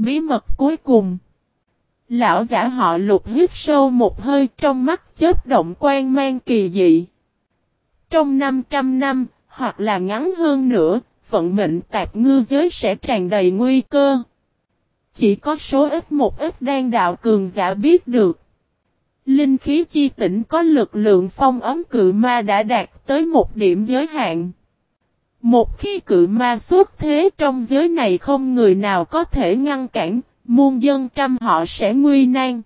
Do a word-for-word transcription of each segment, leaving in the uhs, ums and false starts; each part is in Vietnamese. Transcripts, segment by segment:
Bí mật cuối cùng. Lão giả họ Lục hít sâu một hơi, trong mắt chớp động quang mang kỳ dị. Trong năm trăm năm, hoặc là ngắn hơn nữa, vận mệnh tạp ngư giới sẽ tràn đầy nguy cơ. Chỉ có số ít một ít đan đạo cường giả biết được. Linh khí chi tỉnh có lực lượng phong ấm cự ma đã đạt tới một điểm giới hạn. Một khi cự ma xuất thế trong giới này không người nào có thể ngăn cản, muôn dân trăm họ sẽ nguy nan.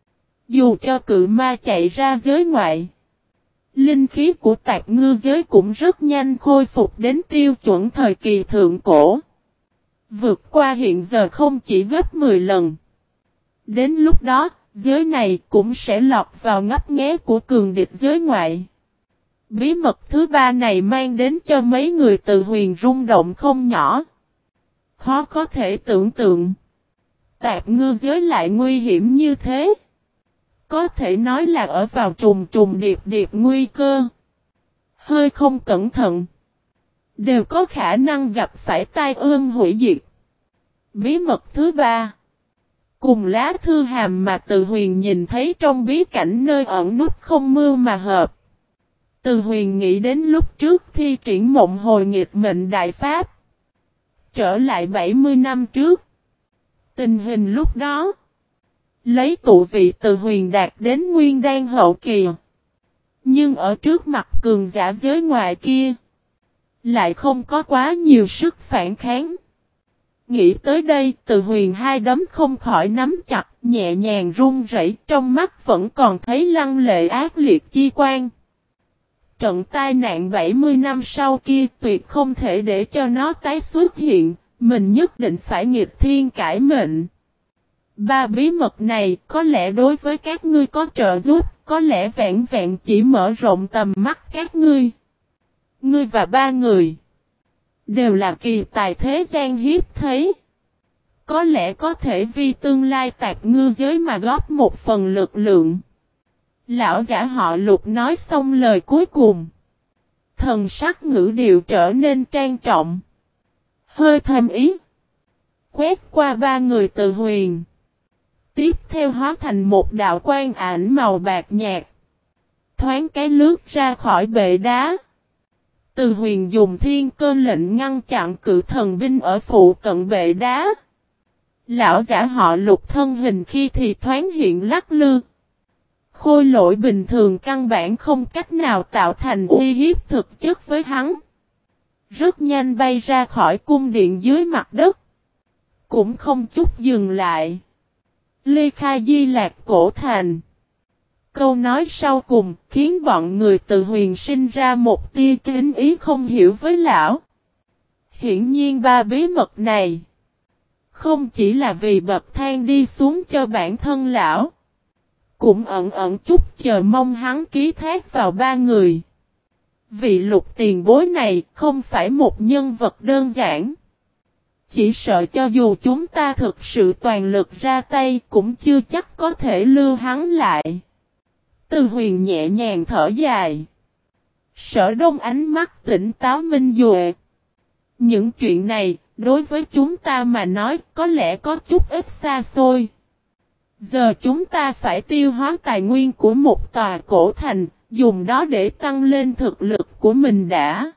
Dù cho cự ma chạy ra giới ngoại, linh khí của tạp ngư giới cũng rất nhanh khôi phục đến tiêu chuẩn thời kỳ thượng cổ. Vượt qua hiện giờ không chỉ gấp mười lần. Đến lúc đó, giới này cũng sẽ lọt vào ngấp nghé của cường địch giới ngoại. Bí mật thứ ba này mang đến cho mấy người Từ Huyền rung động không nhỏ. Khó có thể tưởng tượng. Tạp ngư giới lại nguy hiểm như thế. Có thể nói là ở vào trùng trùng điệp điệp nguy cơ. Hơi không cẩn thận. Đều có khả năng gặp phải tai ương hủy diệt. Bí mật thứ ba. Cùng lá thư hàm mà Từ Huyền nhìn thấy trong bí cảnh nơi ẩn nút không mưu mà hợp. Từ Huyền nghĩ đến lúc trước thi triển mộng hồi nghịch mệnh đại pháp. Trở lại bảy mươi năm trước. Tình hình lúc đó. Lấy tụ vị Từ Huyền đạt đến nguyên đan hậu kỳ. Nhưng ở trước mặt cường giả giới ngoại kia. Lại không có quá nhiều sức phản kháng. Nghĩ tới đây, Từ Huyền hai đấm không khỏi nắm chặt, nhẹ nhàng run rẩy, trong mắt vẫn còn thấy lăng lệ ác liệt chi quan. Trận tai nạn bảy mươi năm sau kia tuyệt không thể để cho nó tái xuất hiện, mình nhất định phải nghịch thiên cải mệnh. Ba bí mật này có lẽ đối với các ngươi có trợ giúp, có lẽ vẹn vẹn chỉ mở rộng tầm mắt các ngươi. Ngươi và ba người đều là kỳ tài thế gian hiếp thấy. Có lẽ có thể vì tương lai tạp ngư giới mà góp một phần lực lượng. Lão giả họ Lục nói xong lời cuối cùng. Thần sắc ngữ điệu trở nên trang trọng. Hơi thầm ý. Quét qua ba người Từ Huyền. Tiếp theo hóa thành một đạo quang ảnh màu bạc nhạt. Thoáng cái lướt ra khỏi bệ đá. Từ Huyền dùng thiên cơ lệnh ngăn chặn cự thần binh ở phụ cận bệ đá. Lão giả họ Lục thân hình khi thì thoáng hiện lắc lư. Khôi lỗi bình thường căn bản không cách nào tạo thành uy hiếp thực chất với hắn. Rất nhanh bay ra khỏi cung điện dưới mặt đất. Cũng không chút dừng lại. Ly khai Di Lạc cổ thành. Câu nói sau cùng khiến bọn người Từ Huyền sinh ra một tia kính ý không hiểu với lão. Hiển nhiên ba bí mật này không chỉ là vì bậc thang đi xuống cho bản thân lão, cũng ẩn ẩn chút chờ mong hắn ký thác vào ba người. Vị Lục tiền bối này không phải một nhân vật đơn giản. Chỉ sợ cho dù chúng ta thực sự toàn lực ra tay cũng chưa chắc có thể lưu hắn lại. Từ Huyền nhẹ nhàng thở dài. Sở Đông ánh mắt tỉnh táo minh duệ. Những chuyện này, đối với chúng ta mà nói, có lẽ có chút ít xa xôi. Giờ chúng ta phải tiêu hóa tài nguyên của một tòa cổ thành, dùng đó để tăng lên thực lực của mình đã.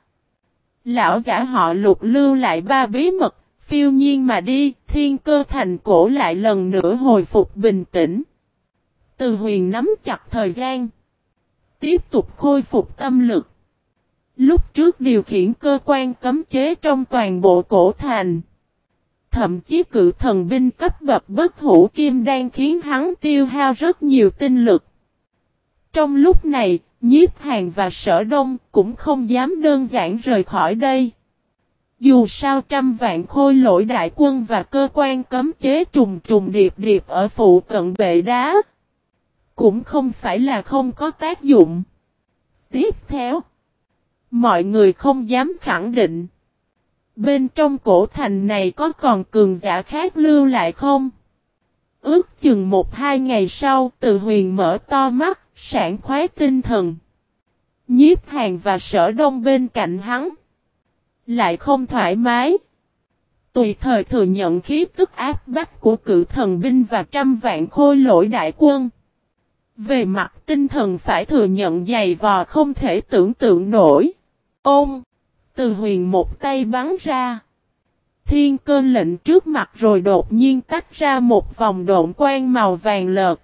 Lão giả họ Lục lưu lại ba bí mật, phiêu nhiên mà đi, thiên cơ thành cổ lại lần nữa hồi phục bình tĩnh. Từ Huyền nắm chặt thời gian. Tiếp tục khôi phục tâm lực. Lúc trước điều khiển cơ quan cấm chế trong toàn bộ cổ thành. Thậm chí cự thần binh cấp bậc bất hủ kim đang khiến hắn tiêu hao rất nhiều tinh lực. Trong lúc này, Nhiếp Hàn và Sở Đông cũng không dám đơn giản rời khỏi đây. Dù sao trăm vạn khôi lỗi đại quân và cơ quan cấm chế trùng trùng điệp điệp ở phụ cận bệ đá. Cũng không phải là không có tác dụng. Tiếp theo, mọi người không dám khẳng định. Bên trong cổ thành này có còn cường giả khác lưu lại không? Ước chừng một hai ngày sau, Từ Huyền mở to mắt, sảng khoái tinh thần. Nhiếp Hàn và Sở Đông bên cạnh hắn lại không thoải mái. tùy thời thừa nhận khí tức áp bách của cự thần binh và trăm vạn khôi lỗi đại quân. Về mặt tinh thần phải thừa nhận dày vò không thể tưởng tượng nổi. Ôm! Từ huyền một tay bắn ra. Thiên cơ lệnh trước mặt rồi đột nhiên tách ra một vòng độn quang màu vàng lợt.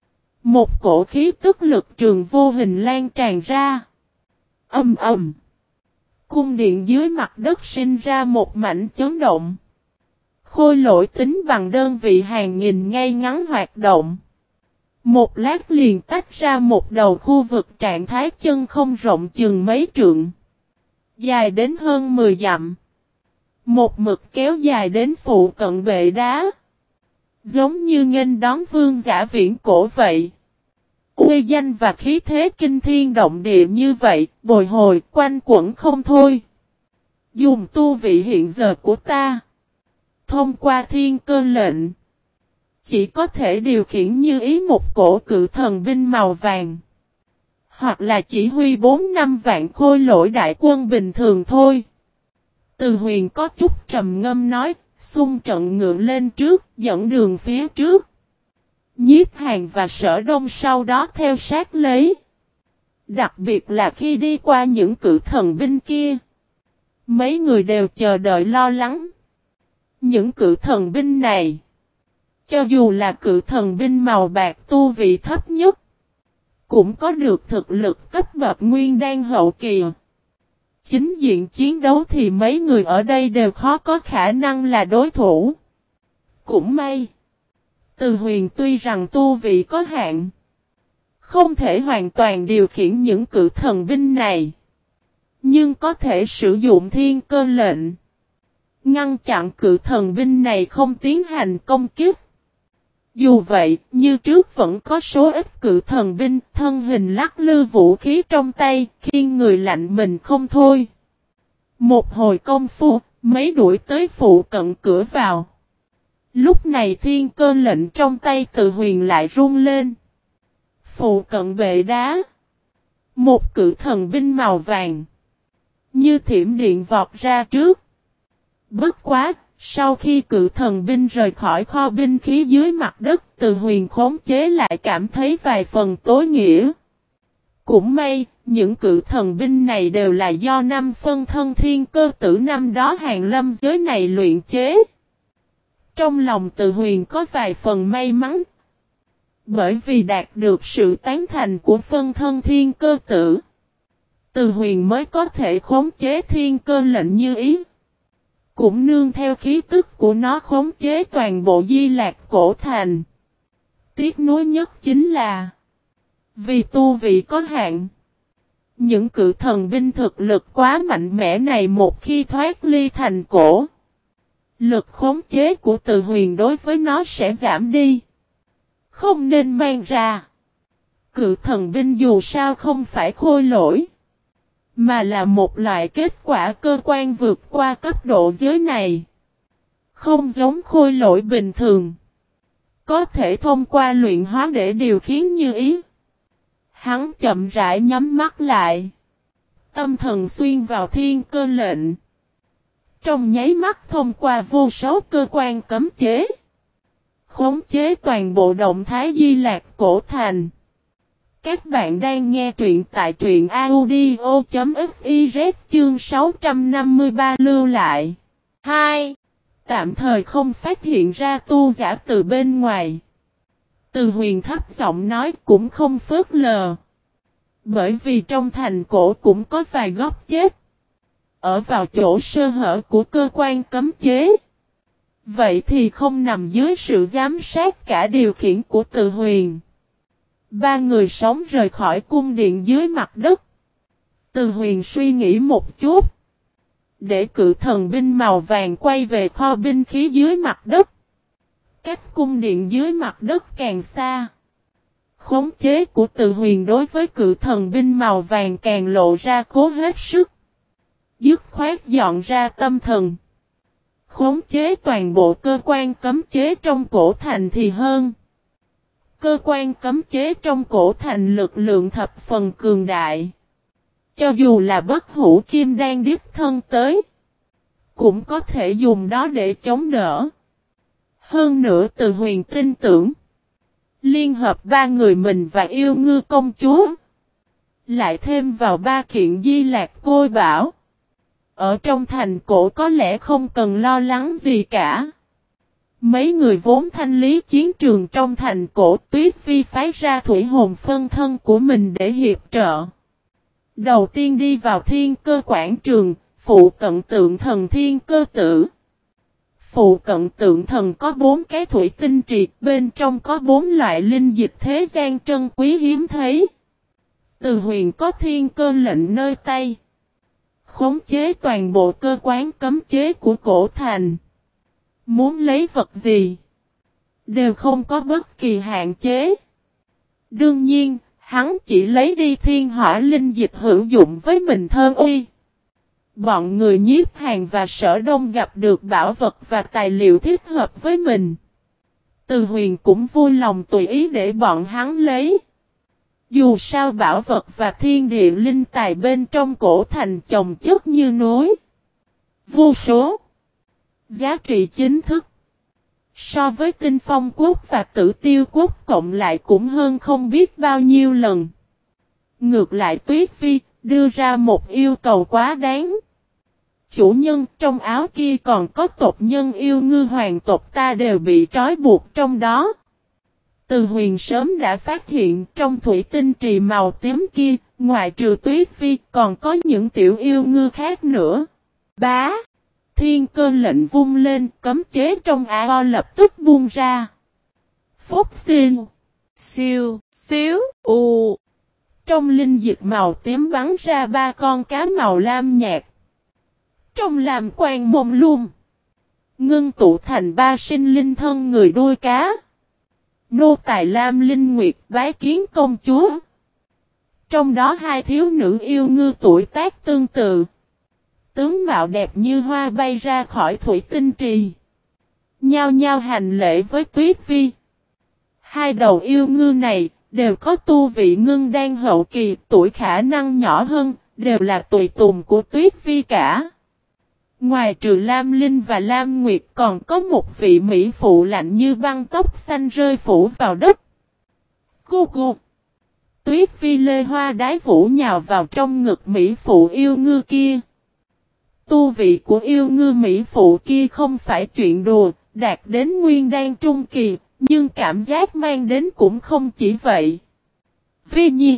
Một cổ khí tức lực trường vô hình lan tràn ra. Âm ầm. Cung điện dưới mặt đất sinh ra một mảnh chấn động. Khôi lỗi tính bằng đơn vị hàng nghìn ngay ngắn hoạt động. Một lát liền tách ra một đầu khu vực trạng thái chân không rộng chừng mấy trượng. Dài đến hơn mười dặm. Một mực kéo dài đến phụ cận bệ đá. Giống như nghênh đón vương giả viễn cổ vậy. Uy danh và khí thế kinh thiên động địa như vậy, bồi hồi quanh quẩn không thôi. Dùng tu vị hiện giờ của ta. Thông qua thiên cơ lệnh. Chỉ có thể điều khiển như ý một cổ cự thần binh màu vàng. Hoặc là chỉ huy bốn năm vạn khôi lỗi đại quân bình thường thôi. Từ huyền có chút trầm ngâm nói, xung trận ngựa lên trước, dẫn đường phía trước. Nhiếp Hàn và Sở Đông sau đó theo sát lấy. Đặc biệt là khi đi qua những cự thần binh kia. Mấy người đều chờ đợi lo lắng. Những cự thần binh này, cho dù là cự thần binh màu bạc tu vị thấp nhất, cũng có được thực lực cấp bậc nguyên đan hậu kỳ. Chính diện chiến đấu thì mấy người ở đây đều khó có khả năng là đối thủ. Cũng may, Từ huyền tuy rằng tu vị có hạn, không thể hoàn toàn điều khiển những cự thần binh này, nhưng có thể sử dụng thiên cơ lệnh, ngăn chặn cự thần binh này không tiến hành công kích. Dù vậy, như trước vẫn có số ít cự thần binh, thân hình lắc lư vũ khí trong tay, khiến người lạnh mình không thôi. Một hồi công phu, mấy đuổi tới phụ cận cửa vào. Lúc này thiên cơ lệnh trong tay Từ huyền lại run lên. Phụ cận bệ đá. Một cự thần binh màu vàng, như thiểm điện vọt ra trước. Bất quá, sau khi cự thần binh rời khỏi kho binh khí dưới mặt đất, Từ huyền khống chế lại cảm thấy vài phần tối nghĩa. Cũng may, những cự thần binh này đều là do năm phân thân thiên cơ tử năm đó hàng lâm giới này luyện chế. Trong lòng Từ huyền có vài phần may mắn. Bởi vì đạt được sự tán thành của phân thân thiên cơ tử, Từ huyền mới có thể khống chế thiên cơ lệnh như ý. Cũng nương theo khí tức của nó khống chế toàn bộ Di Lạc cổ thành. Tiếc nuối nhất chính là, vì tu vị có hạn, những cự thần binh thực lực quá mạnh mẽ này một khi thoát ly thành cổ, lực khống chế của Từ huyền đối với nó sẽ giảm đi. Không nên mang ra. Cự thần binh dù sao không phải khôi lỗi, mà là một loại kết quả cơ quan vượt qua cấp độ giới này. Không giống khôi lỗi bình thường, có thể thông qua luyện hóa để điều khiển như ý. Hắn chậm rãi nhắm mắt lại, tâm thần xuyên vào thiên cơ lệnh. Trong nháy mắt thông qua vô số cơ quan cấm chế, khống chế toàn bộ động thái Di Lạc cổ thành. Các bạn đang nghe truyện tại truyện audio chấm fiz chương sáu trăm năm mươi ba lưu lại. hai. Tạm thời không phát hiện ra tu giả từ bên ngoài. Từ huyền thấp giọng nói cũng không phớt lờ. Bởi vì trong thành cổ cũng có vài góc chết. Ở vào chỗ sơ hở của cơ quan cấm chế. Vậy thì không nằm dưới sự giám sát cả điều khiển của Từ huyền. Ba người sống rời khỏi cung điện dưới mặt đất. Từ huyền suy nghĩ một chút. Để cự thần binh màu vàng quay về kho binh khí dưới mặt đất. Cách cung điện dưới mặt đất càng xa, khống chế của Từ huyền đối với cự thần binh màu vàng càng lộ ra cố hết sức. Dứt khoát dọn ra tâm thần, khống chế toàn bộ cơ quan cấm chế trong cổ thành thì hơn. Cơ quan cấm chế trong cổ thành lực lượng thập phần cường đại. Cho dù là bất hủ kim đan đích thân tới, cũng có thể dùng đó để chống đỡ. Hơn nữa Từ Huyền tin tưởng, liên hợp ba người mình và Yêu Ngư công chúa, lại thêm vào ba kiện di lạc côi bảo, ở trong thành cổ có lẽ không cần lo lắng gì cả. Mấy người vốn thanh lý chiến trường trong thành cổ, Tuyết Phi phái ra thủy hồn phân thân của mình để hiệp trợ. Đầu tiên đi vào thiên cơ quảng trường, phụ cận tượng thần thiên cơ tử. Phụ cận tượng thần có bốn cái thủy tinh triệt, bên trong có bốn loại linh dịch thế gian trân quý hiếm thấy. Từ Huyền có thiên cơ lệnh nơi tay, khống chế toàn bộ cơ quan cấm chế của cổ thành. Muốn lấy vật gì, đều không có bất kỳ hạn chế. Đương nhiên, hắn chỉ lấy đi thiên hỏa linh dịch hữu dụng với mình thơ uy. Bọn người Nhiếp Hàn và Sở Đông gặp được bảo vật và tài liệu thích hợp với mình. Từ Huyền cũng vui lòng tùy ý để bọn hắn lấy. Dù sao bảo vật và thiên địa linh tài bên trong cổ thành chồng chất như núi, vô số. Giá trị chính thức so với Tinh Phong Quốc và Tử Tiêu Quốc cộng lại cũng hơn không biết bao nhiêu lần. Ngược lại Tuyết Phi đưa ra một yêu cầu quá đáng. Chủ nhân, trong áo kia còn có tộc nhân Yêu Ngư hoàng tộc ta đều bị trói buộc trong đó. Từ Huyền sớm đã phát hiện trong thủy tinh trì màu tím kia, ngoài trừ Tuyết Phi còn có những tiểu yêu ngư khác nữa. Bá! Thiên cơ lệnh vung lên, cấm chế trong áo lập tức buông ra. Phúc xin! Siêu! Xíu! U! Trong linh dịch màu tím bắn ra ba con cá màu lam nhạt. Trong làm quang mông lung, ngưng tụ thành ba sinh linh thân người đuôi cá. Nô tài Lam Linh Nguyệt bái kiến công chúa. Trong đó hai thiếu nữ yêu ngư tuổi tác tương tự. Tướng mạo đẹp như hoa bay ra khỏi thủy tinh trì. Nhao nhao hành lễ với Tuyết Vi. Hai đầu yêu ngư này đều có tu vị ngưng đan hậu kỳ, tuổi khả năng nhỏ hơn, đều là tùy tùng của Tuyết Vi cả. Ngoài trừ Lam Linh và Lam Nguyệt còn có một vị mỹ phụ lạnh như băng, tóc xanh rơi phủ vào đất. Cô cô! Tuyết Vi lê hoa đái vũ nhào vào trong ngực mỹ phụ yêu ngư kia. Tu vị của yêu ngư mỹ phụ kia không phải chuyện đùa, đạt đến nguyên đan trung kỳ, nhưng cảm giác mang đến cũng không chỉ vậy. Vi Nhi!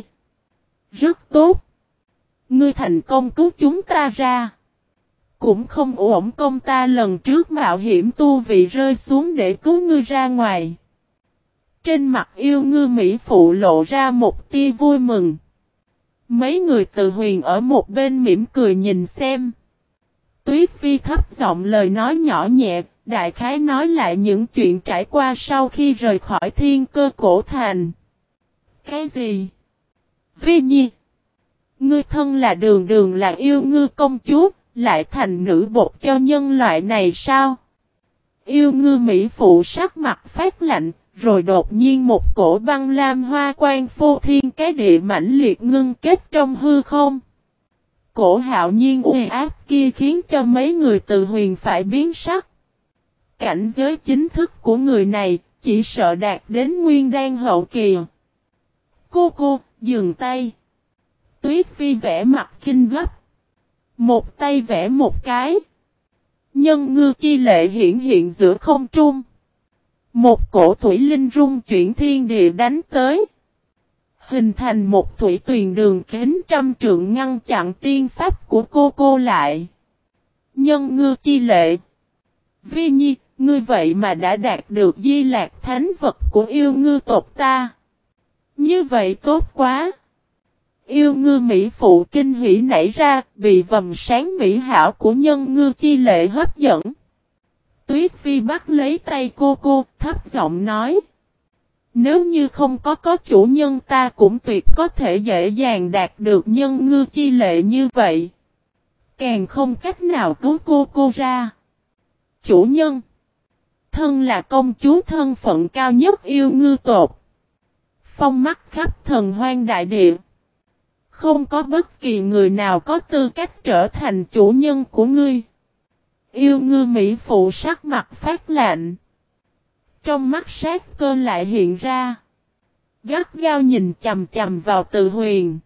Rất tốt! Ngươi thành công cứu chúng ta ra. Cũng không uổng công ta lần trước mạo hiểm tu vị rơi xuống để cứu ngươi ra ngoài. Trên mặt yêu ngư mỹ phụ lộ ra một tia vui mừng. Mấy người Từ Huyền ở một bên mỉm cười nhìn xem. Tuyết Vi thấp giọng lời nói nhỏ nhẹ, đại khái nói lại những chuyện trải qua sau khi rời khỏi thiên cơ cổ thành. Cái gì? Vi Nhi! Ngươi thân là đường đường là yêu ngư công chúa, lại thành nữ bột cho nhân loại này sao? Yêu ngư mỹ phụ sắc mặt phát lạnh, rồi đột nhiên một cổ băng lam hoa quan phô thiên cái địa mãnh liệt ngưng kết trong hư không. Cổ hạo nhiên uy áp kia khiến cho mấy người Từ Huyền phải biến sắc. Cảnh giới chính thức của người này chỉ sợ đạt đến nguyên đan hậu kỳ. Cô cô, dừng tay. Tuyết Vi vẽ mặt kinh gấp. Một tay vẽ một cái. Nhân ngư chi lệ hiện hiện giữa không trung. Một cổ thủy linh rung chuyển thiên địa đánh tới. Hình thành một thủy tuyền đường kính trăm trượng ngăn chặn tiên pháp của cô cô lại. Nhân ngư chi lệ. Vi Nhi, ngươi vậy mà đã đạt được di lạc thánh vật của yêu ngư tộc ta. Như vậy tốt quá. Yêu ngư mỹ phụ kinh hỉ nảy ra, bị vầng sáng mỹ hảo của nhân ngư chi lệ hấp dẫn. Tuyết Vi bắt lấy tay cô cô, thấp giọng nói. Nếu như không có có chủ nhân ta cũng tuyệt có thể dễ dàng đạt được nhân ngư chi lệ như vậy. Càng không cách nào cứu cô cô ra. Chủ nhân! Thân là công chúa thân phận cao nhất yêu ngư tộc. Phong mắt khắp thần hoang đại địa. Không có bất kỳ người nào có tư cách trở thành chủ nhân của ngươi. Yêu ngư Mỹ phụ sắc mặt phát lạnh. Trong mắt sát cơ lại hiện ra. Gắt gao nhìn chầm chầm vào Từ Huyền.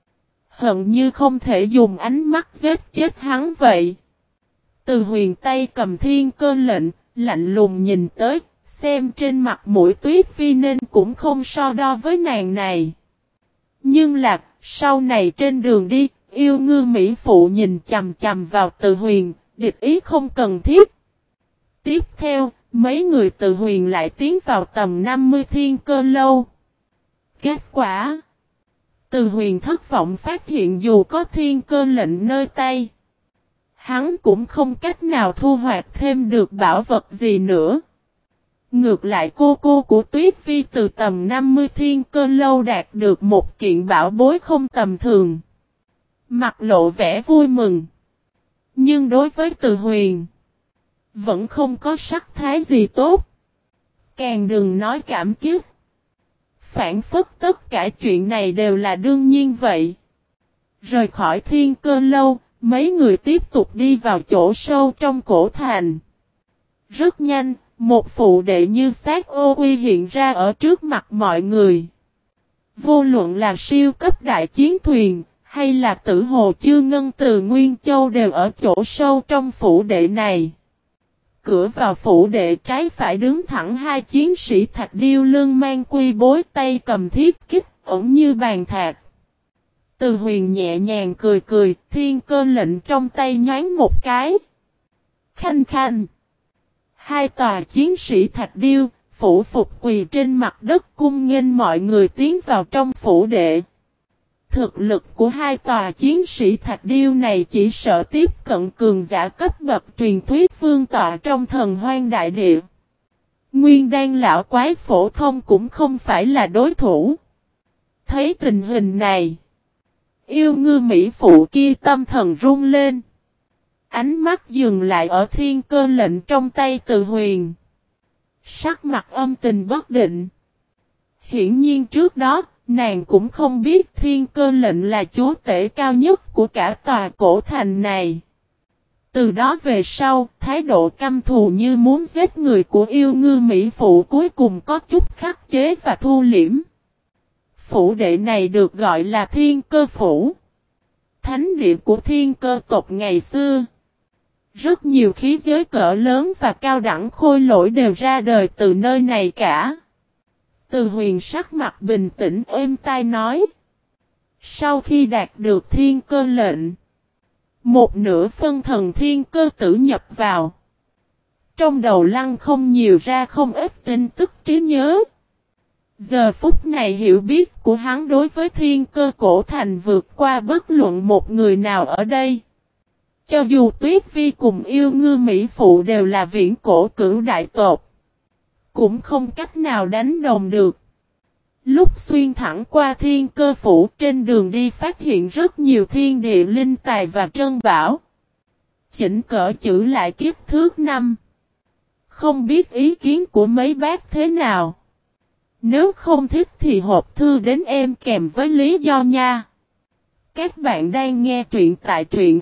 Hận như không thể dùng ánh mắt giết chết hắn vậy. Từ Huyền tay cầm thiên cơ lệnh, lạnh lùng nhìn tới, xem trên mặt mũi Tuyết Vi nên cũng không so đo với nàng này. Nhưng là, sau này trên đường đi, yêu ngư Mỹ phụ nhìn chầm chầm vào Từ Huyền, địch ý không cần thiết. Tiếp theo, mấy người Từ Huyền lại tiến vào tầm năm mươi thiên cơ lâu. Kết quả, Từ Huyền thất vọng phát hiện dù có thiên cơ lệnh nơi tay, hắn cũng không cách nào thu hoạch thêm được bảo vật gì nữa. Ngược lại cô cô của Tuyết Vi từ tầm năm mươi thiên cơ lâu đạt được một kiện bảo bối không tầm thường. Mặt lộ vẻ vui mừng. Nhưng đối với Từ Huyền, vẫn không có sắc thái gì tốt. Càng đừng nói cảm kích. Phản phất tất cả chuyện này đều là đương nhiên vậy. Rời khỏi thiên cơ lâu, mấy người tiếp tục đi vào chỗ sâu trong cổ thành. Rất nhanh, một phụ đệ như xác ô quy hiện ra ở trước mặt mọi người. Vô luận là siêu cấp đại chiến thuyền, hay là tử hồ chư ngân từ Nguyên Châu đều ở chỗ sâu trong phủ đệ này. Cửa vào phủ đệ trái phải đứng thẳng hai chiến sĩ thạch điêu lưng mang quy bối tay cầm thiết kích, ẩn như bàn thạch. Từ Huyền nhẹ nhàng cười cười, thiên cơ lệnh trong tay nhoáng một cái. Khanh khanh. Hai tòa chiến sĩ thạch điêu, phủ phục quỳ trên mặt đất cung nghênh mọi người tiến vào trong phủ đệ. Thực lực của hai tòa chiến sĩ thạch điêu này chỉ sợ tiếp cận cường giả cấp bậc truyền thuyết vương tọa trong thần hoang đại địa. Nguyên đan lão quái phổ thông cũng không phải là đối thủ. Thấy tình hình này, yêu ngư Mỹ phụ kia tâm thần run lên. Ánh mắt dừng lại ở thiên cơ lệnh trong tay Từ Huyền. Sắc mặt âm tình bất định. Hiển nhiên trước đó, nàng cũng không biết thiên cơ lệnh là chúa tể cao nhất của cả tòa cổ thành này. Từ đó về sau, thái độ căm thù như muốn giết người của yêu ngư Mỹ phụ cuối cùng có chút khắc chế và thu liễm. Phủ đệ này được gọi là thiên cơ phủ. Thánh địa của thiên cơ tộc ngày xưa. Rất nhiều khí giới cỡ lớn và cao đẳng khôi lỗi đều ra đời từ nơi này cả. Từ Huyền sắc mặt bình tĩnh êm tai nói. Sau khi đạt được thiên cơ lệnh, một nửa phân thần thiên cơ tử nhập vào. Trong đầu lăng không nhiều ra không ít tin tức trí nhớ. Giờ phút này hiểu biết của hắn đối với thiên cơ cổ thành vượt qua bất luận một người nào ở đây. Cho dù Tuyết Vi cùng yêu ngư Mỹ phụ đều là viễn cổ cửu đại tộc, cũng không cách nào đánh đồng được. Lúc xuyên thẳng qua thiên cơ phủ trên đường đi phát hiện rất nhiều thiên địa linh tài và trân bảo. Chỉnh cỡ chữ lại kiếp thước năm. Không biết ý kiến của mấy bác thế nào. Nếu không thích thì hộp thư đến em kèm với lý do nha. Các bạn đang nghe truyện tại truyện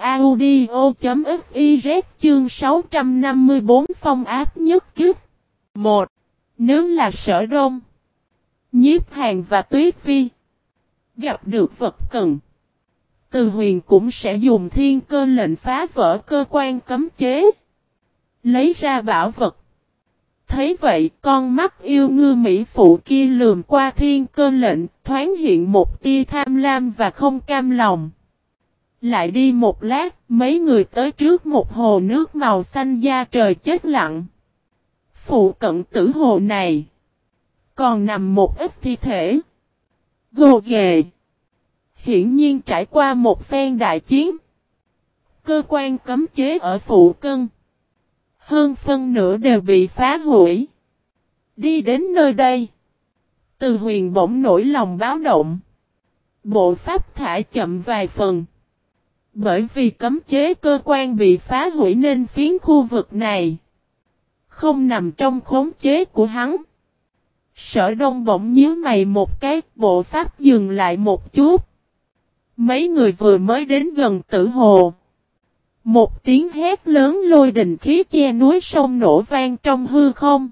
audio.fiz chương sáu trăm năm mươi bốn phong áp nhất kiếp. một. Nếu là Sở Đông, Nhiếp Hàn và Tuyết Vi gặp được vật cần, Từ Huyền cũng sẽ dùng thiên cơ lệnh phá vỡ cơ quan cấm chế, lấy ra bảo vật. Thấy vậy, con mắt yêu ngư Mỹ phụ kia lườm qua thiên cơ lệnh, thoáng hiện một tia tham lam và không cam lòng. Lại đi một lát, mấy người tới trước một hồ nước màu xanh da trời chết lặng. Phụ cận tử hồ này còn nằm một ít thi thể gồ ghề. Hiển nhiên trải qua một phen đại chiến, cơ quan cấm chế ở phụ cận hơn phân nửa đều bị phá hủy. Đi đến nơi đây, Từ Huyền bỗng nổi lòng báo động. Bộ pháp thả chậm vài phần. Bởi vì cấm chế cơ quan bị phá hủy nên phiến khu vực này không nằm trong khống chế của hắn. Sở Đông bỗng nhíu mày một cái, bộ pháp dừng lại một chút. Mấy người vừa mới đến gần tử hồ, Một tiếng hét lớn lôi đình khí che núi sông nổ vang trong hư không.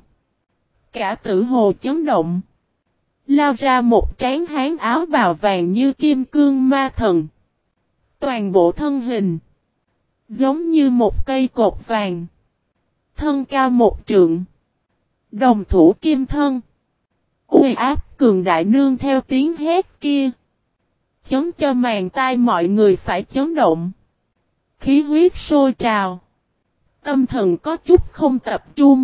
Cả tử hồ chấn động. Lao ra một tráng hán áo bào vàng như kim cương ma thần. Toàn bộ thân hình giống như một cây cột vàng. Thân cao một trượng. Đồng thủ kim thân. Uy áp cường đại nương theo tiếng hét kia. Chấn cho màng tai mọi người phải chấn động. Khí huyết sôi trào. Tâm thần có chút không tập trung.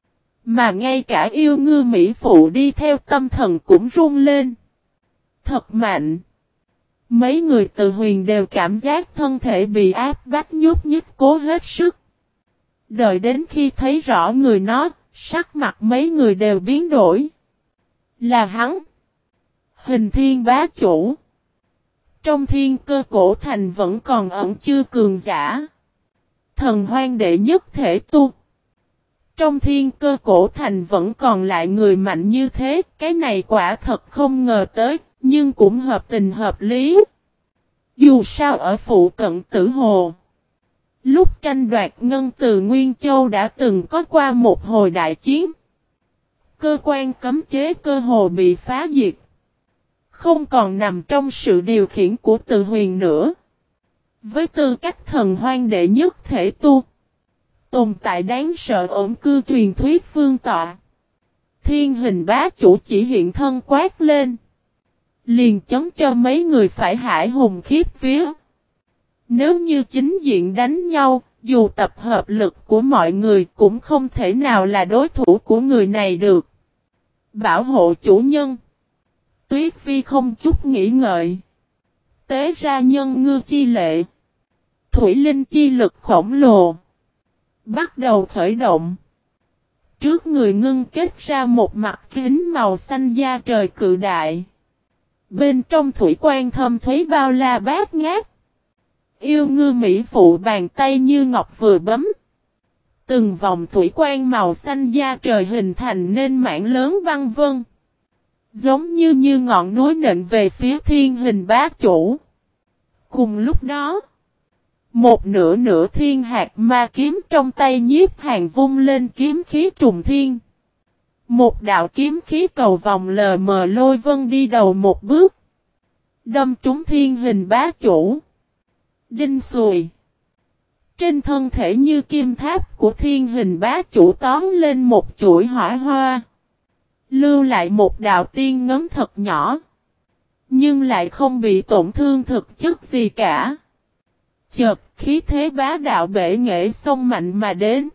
Mà ngay cả yêu ngư mỹ phụ đi theo tâm thần cũng run lên. Thật mạnh. Mấy người từ huyền đều cảm giác thân thể bị áp bách nhúc nhích cố hết sức. Đợi đến khi thấy rõ người nó, sắc mặt mấy người đều biến đổi. Là hắn. Hình thiên bá chủ. Trong thiên cơ cổ thành vẫn còn ẩn chưa cường giả. Thần hoang đệ nhất thể tu. Trong thiên cơ cổ thành vẫn còn lại người mạnh như thế. Cái này quả thật không ngờ tới. Nhưng cũng hợp tình hợp lý. Dù sao ở phụ cận Tử Hồ. Lúc tranh đoạt ngân từ Nguyên Châu đã từng có qua một hồi đại chiến. Cơ quan cấm chế cơ hồ bị phá diệt. Không còn nằm trong sự điều khiển của Từ Huyền nữa. Với tư cách thần hoang đệ nhất thể tu. Tồn tại đáng sợ ổn cư truyền thuyết vương tọa. Thiên hình bá chủ chỉ hiện thân quát lên. Liền chấn cho mấy người phải hải hùng khiếp vía. Nếu như chính diện đánh nhau, dù tập hợp lực của mọi người cũng không thể nào là đối thủ của người này được. Bảo hộ chủ nhân. Tuyết Vi không chút nghĩ ngợi. Tế ra nhân ngư chi lệ. Thủy linh chi lực khổng lồ. Bắt đầu khởi động. Trước người ngưng kết ra một mặt kính màu xanh da trời cự đại. Bên trong thủy quan thâm thúy bao la bát ngát. Yêu ngư mỹ phụ bàn tay như ngọc vừa bấm. Từng vòng thủy quan màu xanh da trời hình thành nên mảng lớn băng vân. Giống như như ngọn núi nện về phía thiên hình bá chủ. Cùng lúc đó. Một nửa nửa thiên hạt ma kiếm trong tay Nhiếp Hàn vung lên kiếm khí trùng thiên. Một đạo kiếm khí cầu vòng lờ mờ lôi vân đi đầu một bước. Đâm trúng thiên hình bá chủ. Đinh xùi. Trên thân thể như kim tháp của thiên hình bá chủ tóm lên một chuỗi hỏa hoa. Lưu lại một đạo tiên ngấm thật nhỏ. Nhưng lại không bị tổn thương thực chất gì cả. Chợt khí thế bá đạo bể nghệ sông mạnh mà đến.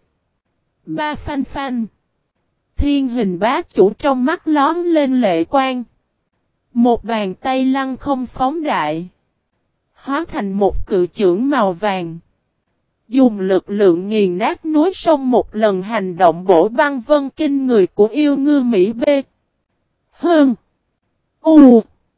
Ba phanh phanh. Thiên hình bá chủ trong mắt lóm lên lệ quang. Một bàn tay lăng không phóng đại. Hóa thành một cự chưởng màu vàng. Dùng lực lượng nghiền nát núi sông một lần hành động bổ băng vân kinh người của yêu ngư Mỹ B. Hơn. U.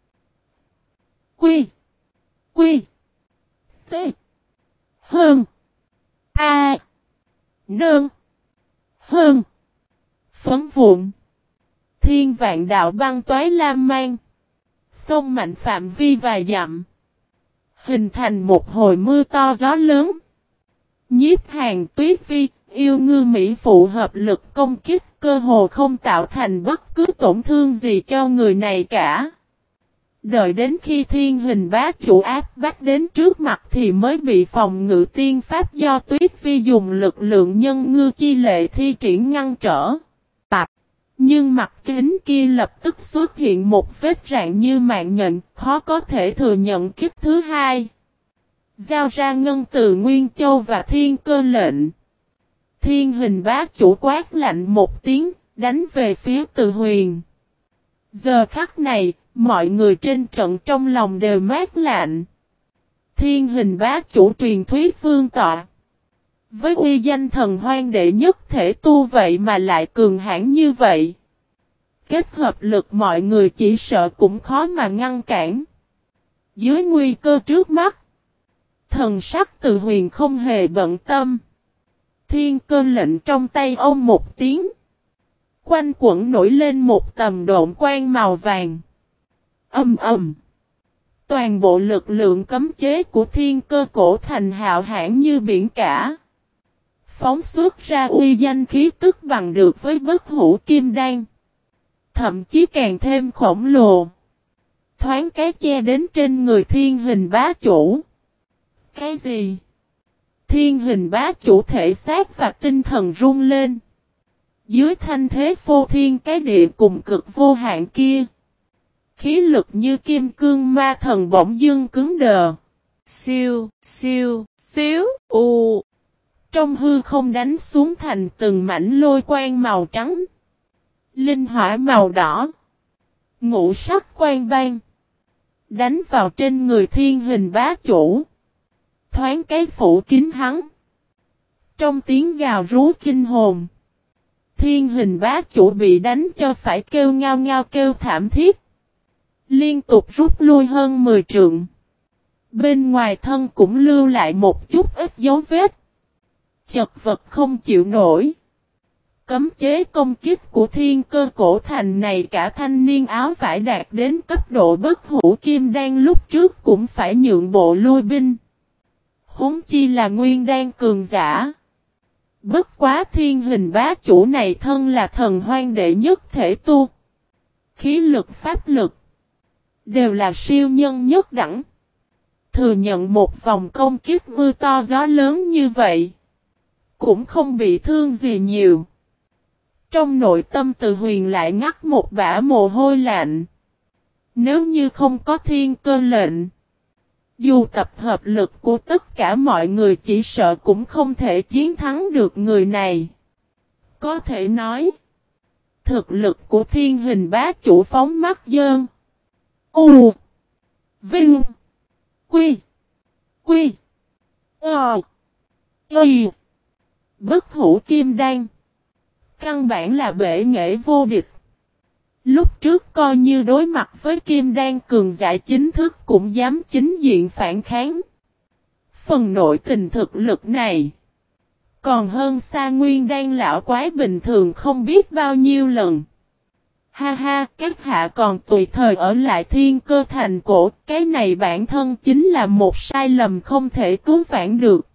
Quy. Quy. T. Hơn. A. Nương. Hơn. Phấn vụn. Thiên vạn đạo băng toái lam mang. Sông mạnh phạm vi vài dặm. Hình thành một hồi mưa to gió lớn. Nhiếp Hàn, Tuyết Vi, yêu ngư mỹ phụ hợp lực công kích cơ hồ không tạo thành bất cứ tổn thương gì cho người này cả. Đợi đến khi thiên hình bá chủ áp bách đến trước mặt thì mới bị phòng ngự tiên pháp do Tuyết Vi dùng lực lượng nhân ngư chi lệ thi triển ngăn trở. Tạp. Nhưng mặt kính kia lập tức xuất hiện một vết rạn như mạng nhện, khó có thể thừa nhận kích thứ hai. Giao ra ngân từ Nguyên Châu và thiên cơ lệnh. Thiên hình bá chủ quát lạnh một tiếng, đánh về phía Từ Huyền. Giờ khắc này, mọi người trên trận trong lòng đều mát lạnh. Thiên hình bá chủ truyền thuyết vương tọa. Với uy danh thần hoang đệ nhất thể tu vậy mà lại cường hãn như vậy. Kết hợp lực mọi người chỉ sợ cũng khó mà ngăn cản. Dưới nguy cơ trước mắt. Thần sắc Từ Huyền không hề bận tâm. Thiên cơ lệnh trong tay ông một tiếng. Quanh quẩn nổi lên một tầm độn quang màu vàng. Ầm ầm. Toàn bộ lực lượng cấm chế của thiên cơ cổ thành hạo hãn như biển cả. Phóng xuất ra uy danh khí tức bằng được với bất hủ kim đan. Thậm chí càng thêm khổng lồ. Thoáng cái che đến trên người thiên hình bá chủ. Cái gì? Thiên hình bá chủ thể xác và tinh thần rung lên. Dưới thanh thế phô thiên cái địa cùng cực vô hạn kia. Khí lực như kim cương ma thần bỗng dưng cứng đờ. Siêu, siêu, xíu, u. Trong hư không đánh xuống thành từng mảnh lôi quang màu trắng. Linh hỏa màu đỏ. Ngũ sắc quang bang. Đánh vào trên người thiên hình bá chủ. Thoáng cái phủ kín hắn. Trong tiếng gào rú kinh hồn. Thiên hình bá chủ bị đánh cho phải kêu ngao ngao kêu thảm thiết. Liên tục rút lui hơn mười trượng. Bên ngoài thân cũng lưu lại một chút ít dấu vết. Chật vật không chịu nổi. Cấm chế công kích của thiên cơ cổ thành này cả thanh niên áo vải đạt đến cấp độ bất hủ kim đan lúc trước cũng phải nhượng bộ lui binh. Huống chi là nguyên đan cường giả. Bất quá thiên hình bá chủ này thân là thần hoang đệ nhất thể tu. Khí lực pháp lực. Đều là siêu nhân nhất đẳng. Thừa nhận một vòng công kích mưa to gió lớn như vậy. Cũng không bị thương gì nhiều. Trong nội tâm Từ Huyền lại ngắt một bả mồ hôi lạnh. Nếu như không có thiên cơ lệnh. Dù tập hợp lực của tất cả mọi người chỉ sợ cũng không thể chiến thắng được người này. Có thể nói. Thực lực của thiên hình bá chủ phóng mắt dơn. U. Vinh. Quy. Quy. Ờ. Y. Bất hủ kim đan. Căn bản là bể nghệ vô địch. Lúc trước coi như đối mặt với kim đan cường giả chính thức cũng dám chính diện phản kháng. Phần nội tình thực lực này. Còn hơn xa nguyên đan lão quái bình thường không biết bao nhiêu lần. Ha ha, các hạ còn tùy thời ở lại thiên cơ thành cổ. Cái này bản thân chính là một sai lầm không thể cứu vãn được.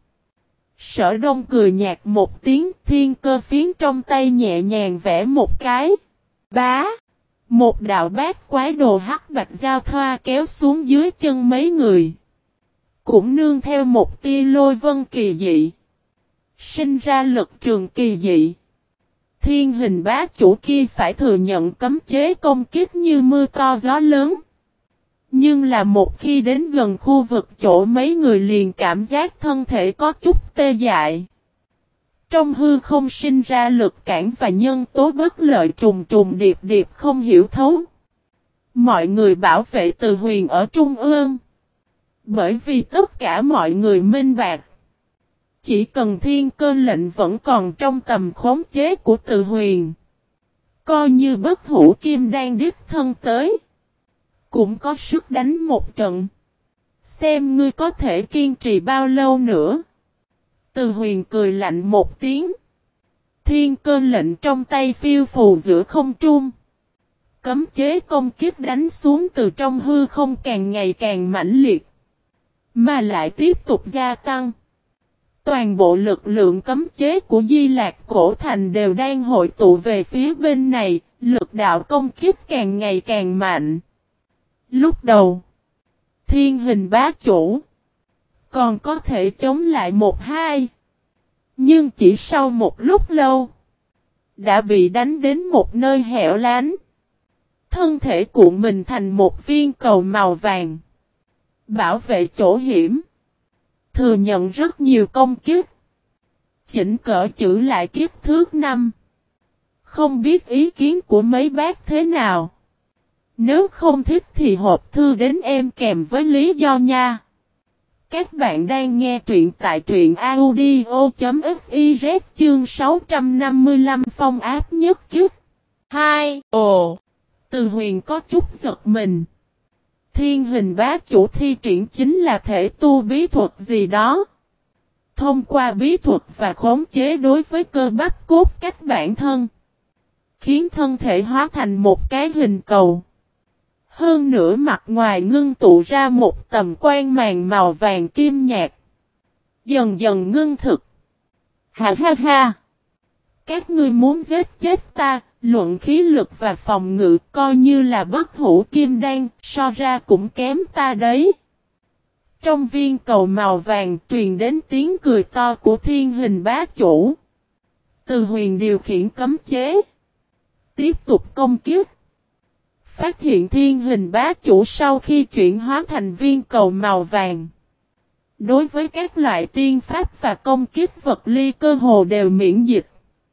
Sở Đông cười nhạt một tiếng, thiên cơ phiến trong tay nhẹ nhàng vẽ một cái. Bá! Một đạo bát quái đồ hắc bạch giao thoa kéo xuống dưới chân mấy người. Cũng nương theo một tia lôi vân kỳ dị. Sinh ra lực trường kỳ dị. Thiên hình bá chủ kia phải thừa nhận cấm chế công kích như mưa to gió lớn. Nhưng là một khi đến gần khu vực chỗ mấy người liền cảm giác thân thể có chút tê dại. Trong hư không sinh ra lực cản và nhân tố bất lợi trùng trùng điệp điệp không hiểu thấu. Mọi người bảo vệ Từ Huyền ở trung ương. Bởi vì tất cả mọi người minh bạch. Chỉ cần thiên cơ lệnh vẫn còn trong tầm khống chế của Từ Huyền. Coi như bất hủ kim đang đích thân tới. Cũng có sức đánh một trận. Xem ngươi có thể kiên trì bao lâu nữa. Từ Huyền cười lạnh một tiếng. Thiên cơ lệnh trong tay phiêu phù giữa không trung. Cấm chế công kích đánh xuống từ trong hư không càng ngày càng mãnh liệt. Mà lại tiếp tục gia tăng. Toàn bộ lực lượng cấm chế của Di Lạc Cổ Thành đều đang hội tụ về phía bên này. Lực đạo công kích càng ngày càng mạnh. Lúc đầu. Thiên hình bá chủ. Còn có thể chống lại một hai. Nhưng chỉ sau một lúc lâu. Đã bị đánh đến một nơi hẻo lánh. Thân thể cuộn mình thành một viên cầu màu vàng. Bảo vệ chỗ hiểm. Thừa nhận rất nhiều công kích. Chỉnh cỡ chữ lại kiếp thước năm. Không biết ý kiến của mấy bác thế nào. Nếu không thích thì hộp thư đến em kèm với lý do nha. Các bạn đang nghe truyện tại truyện audio.fiz chương sáu trăm năm mươi lăm phong áp nhất kích. hai. Ồ! Từ Huyền có chút giật mình. Thiên hình bá chủ thi triển chính là thể tu bí thuật gì đó. Thông qua bí thuật và khống chế đối với cơ bắp cốt cách bản thân. Khiến thân thể hóa thành một cái hình cầu. Hơn nữa mặt ngoài ngưng tụ ra một tầm quang màn màu vàng kim nhạt. Dần dần ngưng thực. Ha ha ha! Các ngươi muốn giết chết ta, luận khí lực và phòng ngự coi như là bất hủ kim đan, so ra cũng kém ta đấy. Trong viên cầu màu vàng truyền đến tiếng cười to của thiên hình bá chủ. Từ Huyền điều khiển cấm chế. Tiếp tục công kích. Phát hiện thiên hình bá chủ sau khi chuyển hóa thành viên cầu màu vàng. Đối với các loại tiên pháp và công kích vật ly cơ hồ đều miễn dịch.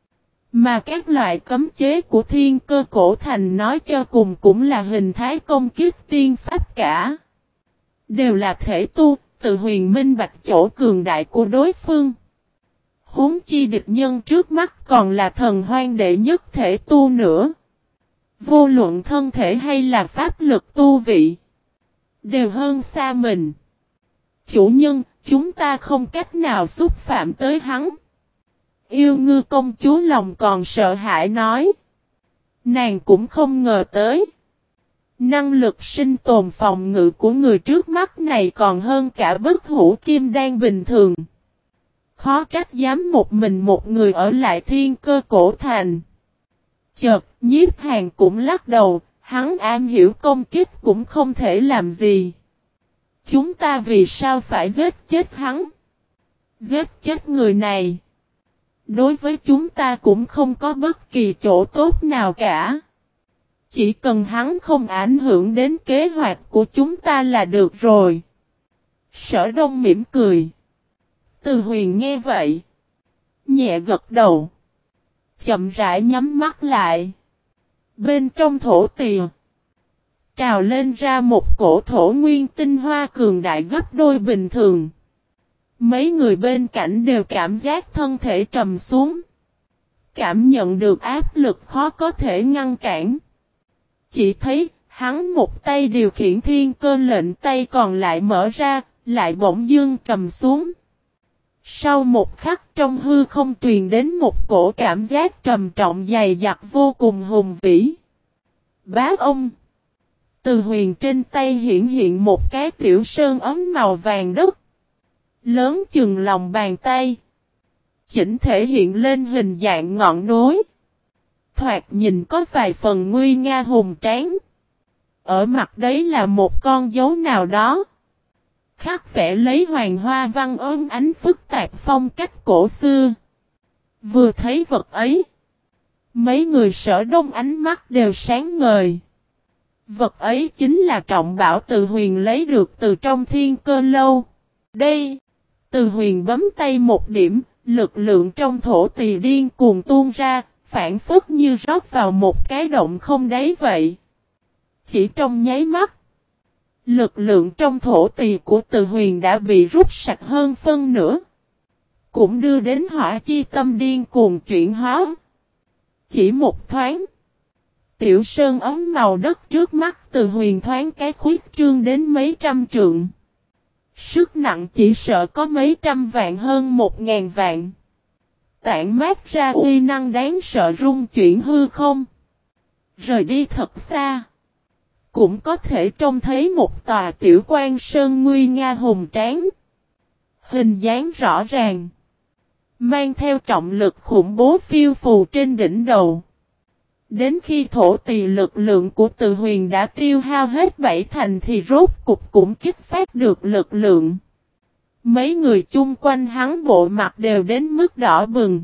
Mà các loại cấm chế của thiên cơ cổ thành nói cho cùng cũng là hình thái công kích tiên pháp cả. Đều là thể tu, Từ Huyền minh bạch chỗ cường đại của đối phương. Huống chi địch nhân trước mắt còn là thần hoang đệ nhất thể tu nữa. Vô luận thân thể hay là pháp lực tu vị. Đều hơn xa mình. Chủ nhân, chúng ta không cách nào xúc phạm tới hắn. Yêu ngư công chúa lòng còn sợ hãi nói. Nàng cũng không ngờ tới. Năng lực sinh tồn phòng ngự của người trước mắt này còn hơn cả bất hủ kim đan bình thường. Khó trách dám một mình một người ở lại thiên cơ cổ thành. Chợt, Nhiếp Hàn cũng lắc đầu, hắn am hiểu công kích cũng không thể làm gì. Chúng ta vì sao phải giết chết hắn? Giết chết người này. Đối với chúng ta cũng không có bất kỳ chỗ tốt nào cả. Chỉ cần hắn không ảnh hưởng đến kế hoạch của chúng ta là được rồi. Sở Đông mỉm cười. Từ Huyền nghe vậy. Nhẹ gật đầu. Chậm rãi nhắm mắt lại. Bên trong thổ tìa. Trào lên ra một cổ thổ nguyên tinh hoa cường đại gấp đôi bình thường. Mấy người bên cạnh đều cảm giác thân thể trầm xuống. Cảm nhận được áp lực khó có thể ngăn cản. Chỉ thấy hắn một tay điều khiển thiên cơ lệnh, tay còn lại mở ra, lại bỗng dưng trầm xuống. Sau một khắc trong hư không truyền đến một cổ cảm giác trầm trọng dày dặt vô cùng hùng vĩ. Bá ông! Từ Huyền trên tay hiển hiện một cái tiểu sơn ấm màu vàng đất. Lớn chừng lòng bàn tay. Chỉnh thể hiện lên hình dạng ngọn núi. Thoạt nhìn có vài phần nguy nga hùng tráng. Ở mặt đấy là một con dấu nào đó. Khắc vẽ lấy hoàng hoa văn ốm ánh phức tạp phong cách cổ xưa. Vừa thấy vật ấy. Mấy người Sở Đông ánh mắt đều sáng ngời. Vật ấy chính là trọng bảo Từ Huyền lấy được từ trong thiên cơ lâu. Đây. Từ Huyền bấm tay một điểm. Lực lượng trong thổ tỳ điên cuồng tuôn ra. Phản phất như rót vào một cái động không đáy vậy. Chỉ trong nháy mắt. Lực lượng trong thổ tỳ của Từ Huyền đã bị rút sạch hơn phân nửa. Cũng đưa đến hỏa chi tâm điên cuồng chuyển hóa. Chỉ một thoáng. Tiểu sơn ấm màu đất trước mắt Từ Huyền thoáng cái khuyết trương đến mấy trăm trượng. Sức nặng chỉ sợ có mấy trăm vạn hơn một ngàn vạn. Tản mát ra uy năng đáng sợ rung chuyển hư không. Rời đi thật xa. Cũng có thể trông thấy một tòa tiểu quan sơn nguy nga hùng tráng. Hình dáng rõ ràng. Mang theo trọng lực khủng bố phiêu phù trên đỉnh đầu. Đến khi thổ tỳ lực lượng của Từ Huyền đã tiêu hao hết bảy thành thì rốt cục cũng kích phát được lực lượng. Mấy người chung quanh hắn bộ mặt đều đến mức đỏ bừng.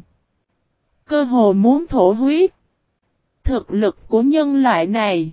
Cơ hồ muốn thổ huyết. Thực lực của nhân loại này.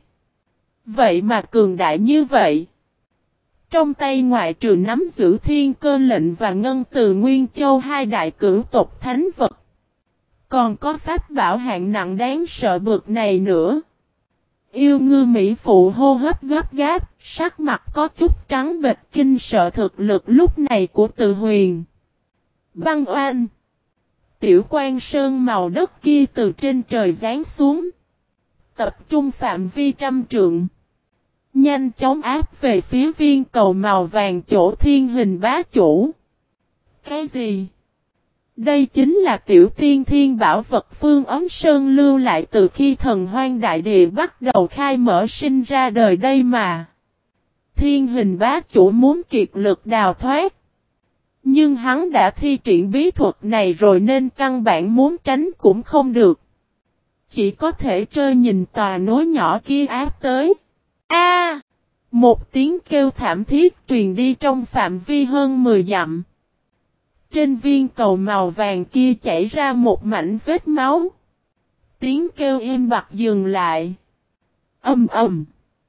Vậy mà cường đại như vậy. Trong tay ngoại trừ nắm giữ thiên cơ lệnh và ngân từ Nguyên Châu hai đại cửu tộc thánh vật. Còn có pháp bảo hạng nặng đáng sợ bực này nữa. Yêu ngư mỹ phụ hô hấp gấp gáp, sắc mặt có chút trắng bệch kinh sợ thực lực lúc này của Từ Huyền. Băng oanh. Tiểu quan sơn màu đất kia từ trên trời giáng xuống. Tập trung phạm vi trăm trượng. Nhanh chóng áp về phía viên cầu màu vàng chỗ thiên hình bá chủ. Cái gì? Đây chính là tiểu tiên thiên bảo vật Phương Ấm Sơn lưu lại từ khi thần hoang đại địa bắt đầu khai mở sinh ra đời đây mà. Thiên hình bá chủ muốn kiệt lực đào thoát. Nhưng hắn đã thi triển bí thuật này rồi nên căn bản muốn tránh cũng không được. Chỉ có thể trơ nhìn tòa núi nhỏ kia áp tới. A! Một tiếng kêu thảm thiết truyền đi trong phạm vi hơn mười dặm. Trên viên cầu màu vàng kia chảy ra một mảnh vết máu. Tiếng kêu im bặt dừng lại. Ầm ầm.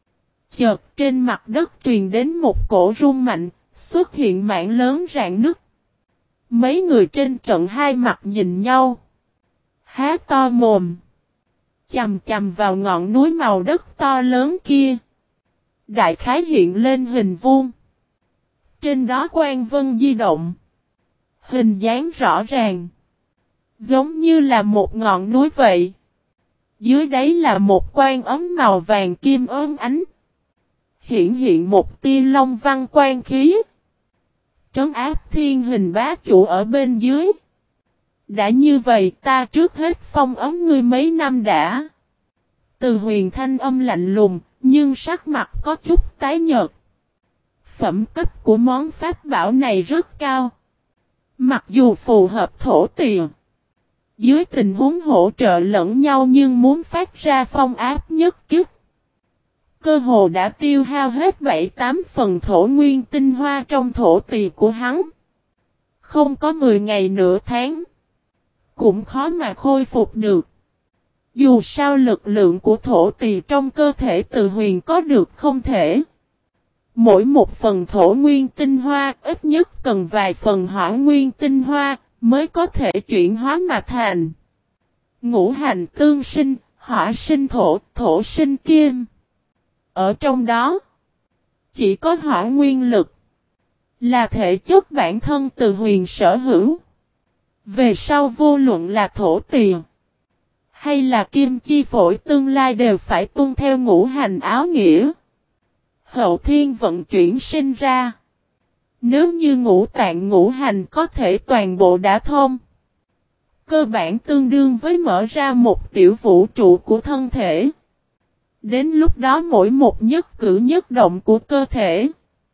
Chợt trên mặt đất truyền đến một cổ rung mạnh, xuất hiện mảng lớn rạn nứt. Mấy người trên trận hai mặt nhìn nhau. Há to mồm. Chầm chầm vào ngọn núi màu đất to lớn kia. Đại khái hiện lên hình vuông. Trên đó quang vân di động. Hình dáng rõ ràng. Giống như là một ngọn núi vậy. Dưới đáy là một quan ấm màu vàng kim ốm ánh. Hiện hiện một tia long văn quan khí. Trấn áp thiên hình bá chủ ở bên dưới. Đã như vậy ta trước hết phong ấm ngươi mấy năm đã. Từ Huyền thanh âm lạnh lùng, nhưng sắc mặt có chút tái nhợt. Phẩm cấp của món pháp bảo này rất cao. Mặc dù phù hợp thổ tiền. Dưới tình huống hỗ trợ lẫn nhau nhưng muốn phát ra phong áp nhất kích. Cơ hồ đã tiêu hao hết bảy tám phần thổ nguyên tinh hoa trong thổ tỳ của hắn. Không có mười ngày nửa tháng. Cũng khó mà khôi phục được. Dù sao lực lượng của thổ tỳ trong cơ thể Từ Huyền có được không thể. Mỗi một phần thổ nguyên tinh hoa ít nhất cần vài phần hỏa nguyên tinh hoa mới có thể chuyển hóa mà thành. Ngũ hành tương sinh, hỏa sinh thổ, thổ sinh kim. Ở trong đó, chỉ có hỏa nguyên lực là thể chất bản thân Từ Huyền sở hữu. Về sau vô luận là thổ tiền hay là kim chi phổi tương lai đều phải tuân theo ngũ hành áo nghĩa. Hậu thiên vận chuyển sinh ra. Nếu như ngũ tạng ngũ hành có thể toàn bộ đã thông. Cơ bản tương đương với mở ra một tiểu vũ trụ của thân thể. Đến lúc đó mỗi một nhất cử nhất động của cơ thể.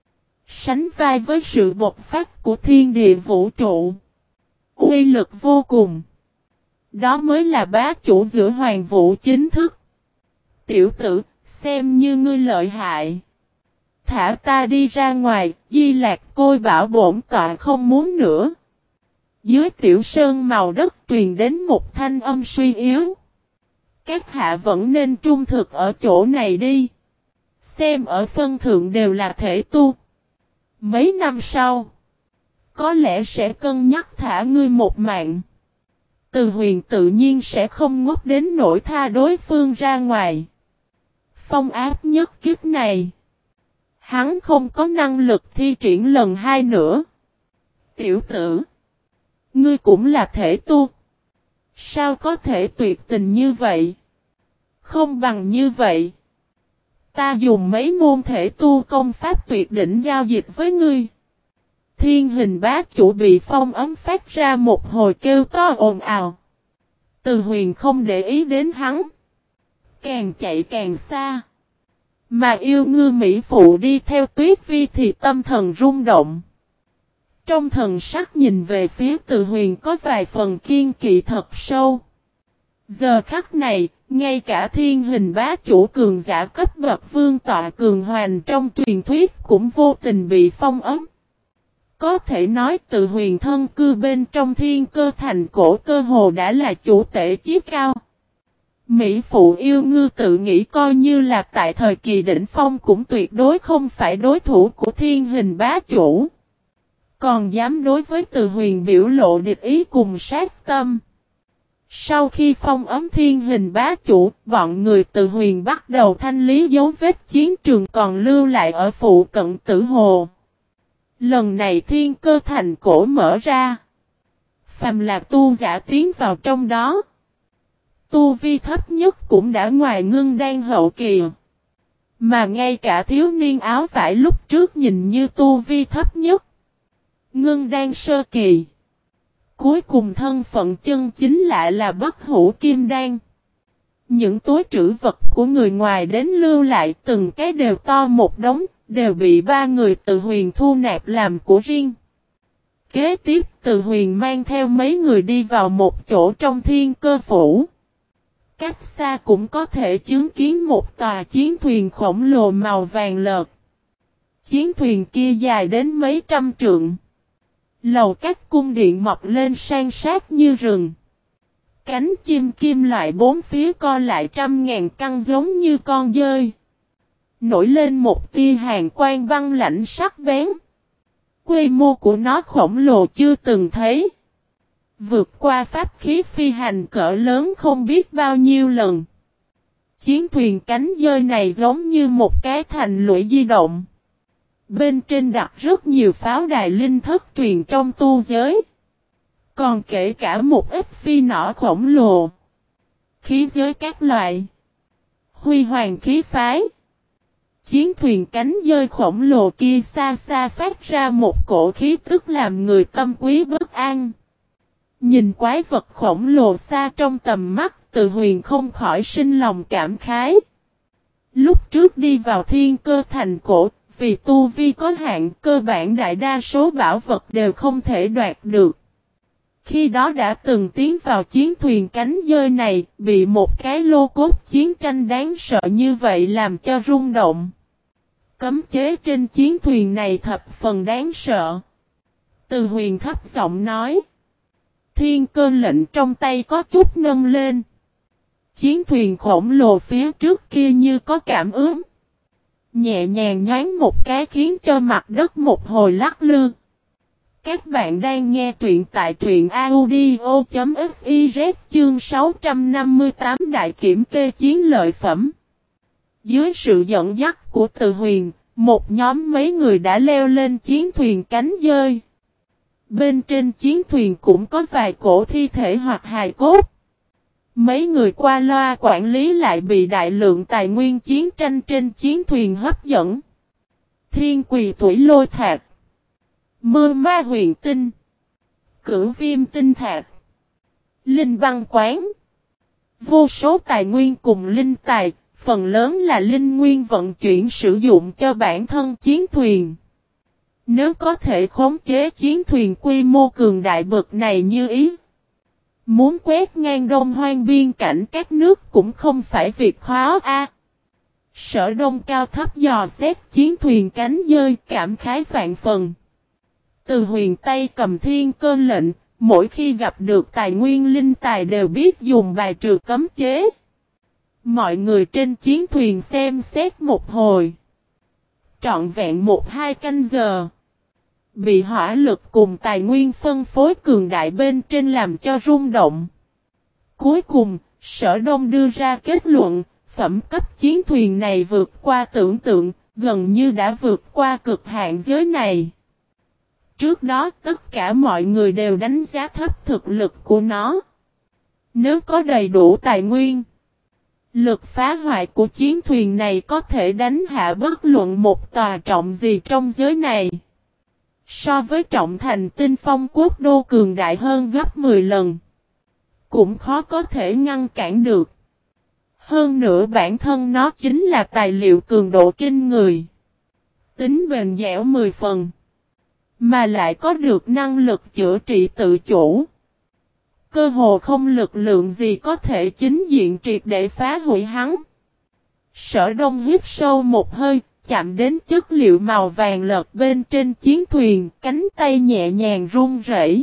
Sánh vai với sự bộc phát của thiên địa vũ trụ. Uy lực vô cùng. Đó mới là bá chủ giữa hoàng vũ chính thức. Tiểu tử, xem như ngươi lợi hại. Thả ta đi ra ngoài, Di Lạc Côi bảo bổn tọa không muốn nữa. Dưới tiểu sơn màu đất truyền đến một thanh âm suy yếu. Các hạ vẫn nên trung thực ở chỗ này đi. Xem ở phân thượng đều là thể tu. Mấy năm sau, có lẽ sẽ cân nhắc thả ngươi một mạng. Từ Huyền tự nhiên sẽ không ngốc đến nỗi tha đối phương ra ngoài. Phong áp nhất kiếp này. Hắn không có năng lực thi triển lần hai nữa. Tiểu tử. Ngươi cũng là thể tu. Sao có thể tuyệt tình như vậy? Không bằng như vậy. Ta dùng mấy môn thể tu công pháp tuyệt đỉnh giao dịch với ngươi. Thiên hình bá chủ bị phong ấm phát ra một hồi kêu to ồn ào. Từ Huyền không để ý đến hắn. Càng chạy càng xa. Mà yêu ngư mỹ phụ đi theo Tuyết Vi thì tâm thần rung động. Trong thần sắc nhìn về phía Từ Huyền có vài phần kiên kỵ thật sâu. Giờ khắc này, ngay cả thiên hình bá chủ cường giả cấp bậc vương tọa cường hoành trong truyền thuyết cũng vô tình bị phong ấm. Có thể nói Từ Huyền thân cư bên trong thiên cơ thành cổ cơ hồ đã là chủ tể chí cao. Mỹ phụ yêu ngư tự nghĩ coi như là tại thời kỳ đỉnh phong cũng tuyệt đối không phải đối thủ của thiên hình bá chủ. Còn dám đối với Từ Huyền biểu lộ địch ý cùng sát tâm. Sau khi phong ấm thiên hình bá chủ, bọn người Từ Huyền bắt đầu thanh lý dấu vết chiến trường còn lưu lại ở phụ cận Tử Hồ. Lần này thiên cơ thành cổ mở ra. Phàm là tu giả tiến vào trong đó. Tu vi thấp nhất cũng đã ngoài ngưng đan hậu kỳ. Mà ngay cả thiếu niên áo vải lúc trước nhìn như tu vi thấp nhất. Ngưng đan sơ kỳ. Cuối cùng thân phận chân chính lại là bất hủ kim đan. Những túi trữ vật của người ngoài đến lưu lại từng cái đều to một đống, đều bị ba người Từ Huyền thu nạp làm của riêng. Kế tiếp Từ Huyền mang theo mấy người đi vào một chỗ trong Thiên Cơ Phủ. Cách xa cũng có thể chứng kiến một tòa chiến thuyền khổng lồ màu vàng lợt. Chiến thuyền kia dài đến mấy trăm trượng. Lầu các cung điện mọc lên san sát như rừng. Cánh chim kim loại bốn phía co lại trăm ngàn căn giống như con dơi. Nổi lên một tia hàn quang băng lạnh sắc bén. Quy mô của nó khổng lồ chưa từng thấy. Vượt qua pháp khí phi hành cỡ lớn không biết bao nhiêu lần. Chiến thuyền cánh dơi này giống như một cái thành lũy di động. Bên trên đặt rất nhiều pháo đài linh thất truyền trong tu giới. Còn kể cả một ít phi nỏ khổng lồ. Khí giới các loại. Huy hoàng khí phái. Chiến thuyền cánh dơi khổng lồ kia xa xa phát ra một cổ khí tức làm người tâm quý bất an. Nhìn quái vật khổng lồ xa trong tầm mắt, Từ Huyền không khỏi sinh lòng cảm khái. Lúc trước đi vào Thiên Cơ Thành cổ, vì tu vi có hạn, cơ bản đại đa số bảo vật đều không thể đoạt được. Khi đó đã từng tiến vào chiến thuyền cánh dơi này, bị một cái lô cốt chiến tranh đáng sợ như vậy làm cho rung động. Cấm chế trên chiến thuyền này thập phần đáng sợ. Từ Huyền thấp giọng nói. Thiên cơ lệnh trong tay có chút nâng lên. Chiến thuyền khổng lồ phía trước kia như có cảm ứng. Nhẹ nhàng nhoáng một cái khiến cho mặt đất một hồi lắc lư. Các bạn đang nghe truyện tại truyện audio chấm fiz chương sáu trăm năm mươi tám đại kiểm kê chiến lợi phẩm. Dưới sự dẫn dắt của Từ Huyền, một nhóm mấy người đã leo lên chiến thuyền cánh dơi. Bên trên chiến thuyền cũng có vài cổ thi thể hoặc hài cốt. Mấy người qua loa quản lý lại bị đại lượng tài nguyên chiến tranh trên chiến thuyền hấp dẫn. Thiên Quỳ Thủy Lôi Thạch, Mơ Ma Huyền Tinh, Cửu Viêm Tinh Thạch, Linh Băng Quán. Vô số tài nguyên cùng linh tài, phần lớn là linh nguyên vận chuyển sử dụng cho bản thân chiến thuyền. Nếu có thể khống chế chiến thuyền quy mô cường đại bậc này như ý, muốn quét ngang Đông Hoang biên cảnh các nước cũng không phải việc khó a. À, Sở Đông cao thấp dò xét chiến thuyền cánh dơi cảm khái vạn phần. Từ Huyền tay cầm thiên cơ lệnh, mỗi khi gặp được tài nguyên linh tài đều biết dùng bài trừ cấm chế. Mọi người trên chiến thuyền xem xét một hồi. Trọn vẹn một hai canh giờ. Bị hỏa lực cùng tài nguyên phân phối cường đại bên trên làm cho rung động. Cuối cùng, Sở Đông đưa ra kết luận, phẩm cấp chiến thuyền này vượt qua tưởng tượng, gần như đã vượt qua cực hạn giới này. Trước đó tất cả mọi người đều đánh giá thấp thực lực của nó. Nếu có đầy đủ tài nguyên, lực phá hoại của chiến thuyền này có thể đánh hạ bất luận một tòa trọng gì trong giới này. So với trọng thành Tinh Phong quốc đô cường đại hơn gấp mười lần. Cũng khó có thể ngăn cản được. Hơn nữa bản thân nó chính là tài liệu cường độ kinh người. Tính bền dẻo mười phần. Mà lại có được năng lực chữa trị tự chủ. Cơ hồ không lực lượng gì có thể chính diện triệt để phá hủy hắn. Sở Đông hít sâu một hơi, chạm đến chất liệu màu vàng lợt bên trên chiến thuyền, cánh tay nhẹ nhàng run rẩy.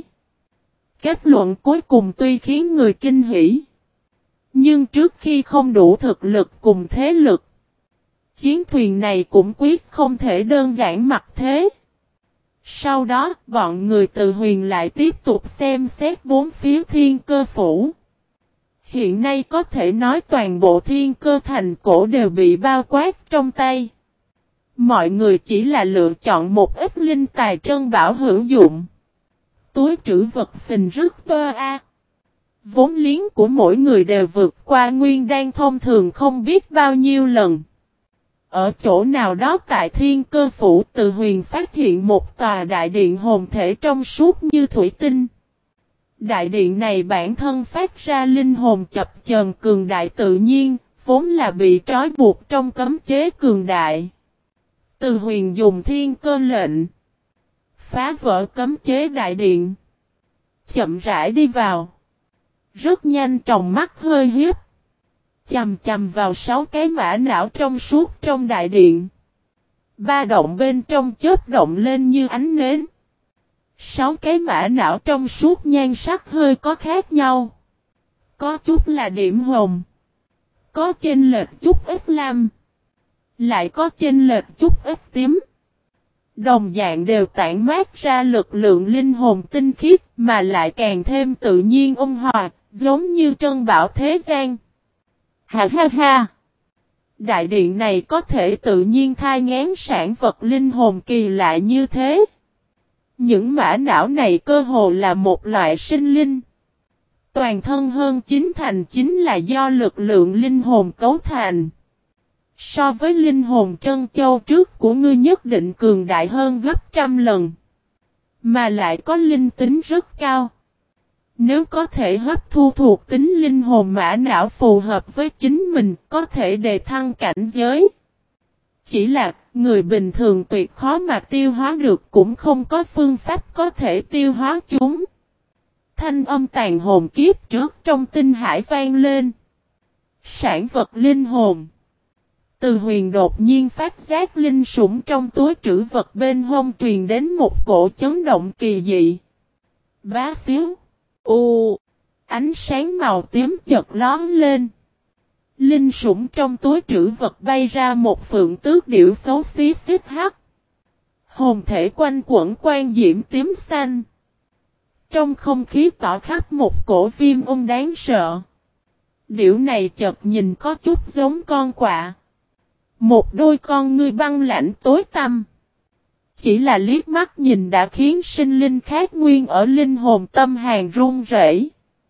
Kết luận cuối cùng tuy khiến người kinh hỉ, nhưng trước khi không đủ thực lực cùng thế lực, chiến thuyền này cũng quyết không thể đơn giản mặc thế. Sau đó, bọn người Từ Huyền lại tiếp tục xem xét bốn phía Thiên Cơ Phủ. Hiện nay có thể nói toàn bộ Thiên Cơ Thành cổ đều bị bao quát trong tay. Mọi người chỉ là lựa chọn một ít linh tài trân bảo hữu dụng. Túi trữ vật phình rất to a. Vốn liếng của mỗi người đều vượt qua nguyên đan thông thường không biết bao nhiêu lần. Ở chỗ nào đó tại Thiên Cơ Phủ, Từ Huyền phát hiện một tòa đại điện hồn thể trong suốt như thủy tinh. Đại điện này bản thân phát ra linh hồn chập chờn cường đại tự nhiên, vốn là bị trói buộc trong cấm chế cường đại. Từ Huyền dùng thiên cơ lệnh, phá vỡ cấm chế đại điện, chậm rãi đi vào. Rất nhanh tròng mắt hơi hiếp, chằm chằm vào sáu cái mã não trong suốt trong đại điện. Ba động bên trong chớp động lên như ánh nến. Sáu cái mã não trong suốt nhan sắc hơi có khác nhau. Có chút là điểm hồng, có chênh lệch chút ít lam, lại có chênh lệch chút ít tím. Đồng dạng đều tản mát ra lực lượng linh hồn tinh khiết mà lại càng thêm tự nhiên ôn hòa, giống như trân bảo thế gian. Ha ha ha! Đại điện này có thể tự nhiên thai nghén sản vật linh hồn kỳ lạ như thế. Những mã não này cơ hồ là một loại sinh linh. Toàn thân hơn chín thành chính là do lực lượng linh hồn cấu thành. So với linh hồn trân châu trước của ngươi nhất định cường đại hơn gấp trăm lần. Mà lại có linh tính rất cao. Nếu có thể hấp thu thuộc tính linh hồn mã não phù hợp với chính mình, có thể đề thăng cảnh giới. Chỉ là, người bình thường tuyệt khó mà tiêu hóa được, cũng không có phương pháp có thể tiêu hóa chúng. Thanh âm tàn hồn kiếp trước trong tinh hải vang lên. Sản vật linh hồn. Từ Huyền đột nhiên phát giác linh sủng trong túi trữ vật bên hông truyền đến một cổ chấn động kỳ dị. Bá xíu. U. Ánh sáng màu tím chợt lóe lên. Linh sủng trong túi trữ vật bay ra một phượng tước điểu xấu xí xích hắc. Hồn thể quanh quẩn quan diễm tím xanh. Trong không khí tỏ khắp một cổ viêm ung đáng sợ. Điểu này chợt nhìn có chút giống con quạ. Một đôi con ngươi băng lãnh tối tăm. Chỉ là liếc mắt nhìn đã khiến sinh linh khác nguyên ở linh hồn tâm hàn run rẩy.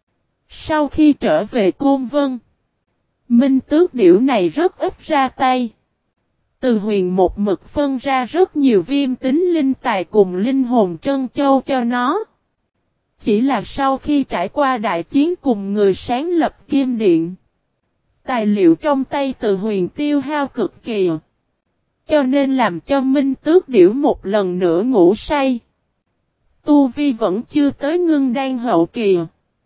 Sau khi trở về Côn Vân, Minh Tước điểu này rất ít ra tay. Từ Huyền một mực phân ra rất nhiều viêm tính linh tài cùng linh hồn trân châu cho nó. Chỉ là sau khi trải qua đại chiến cùng người sáng lập Kim Điện, tài liệu trong tay Từ Huyền tiêu hao cực kỳ. Cho nên làm cho Minh Tước điểu một lần nữa ngủ say. Tu vi vẫn chưa tới ngưng đan hậu kỳ.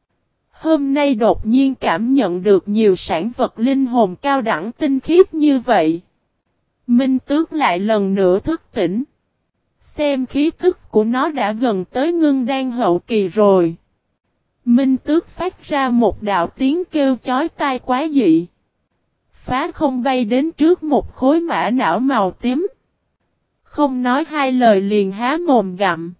Hôm nay đột nhiên cảm nhận được nhiều sản vật linh hồn cao đẳng tinh khiết như vậy. Minh Tước lại lần nữa thức tỉnh. Xem khí tức của nó đã gần tới ngưng đan hậu kỳ rồi. Minh Tước phát ra một đạo tiếng kêu chói tai quá dị. Phá không bay đến trước một khối mã não màu tím. Không nói hai lời liền há mồm gặm.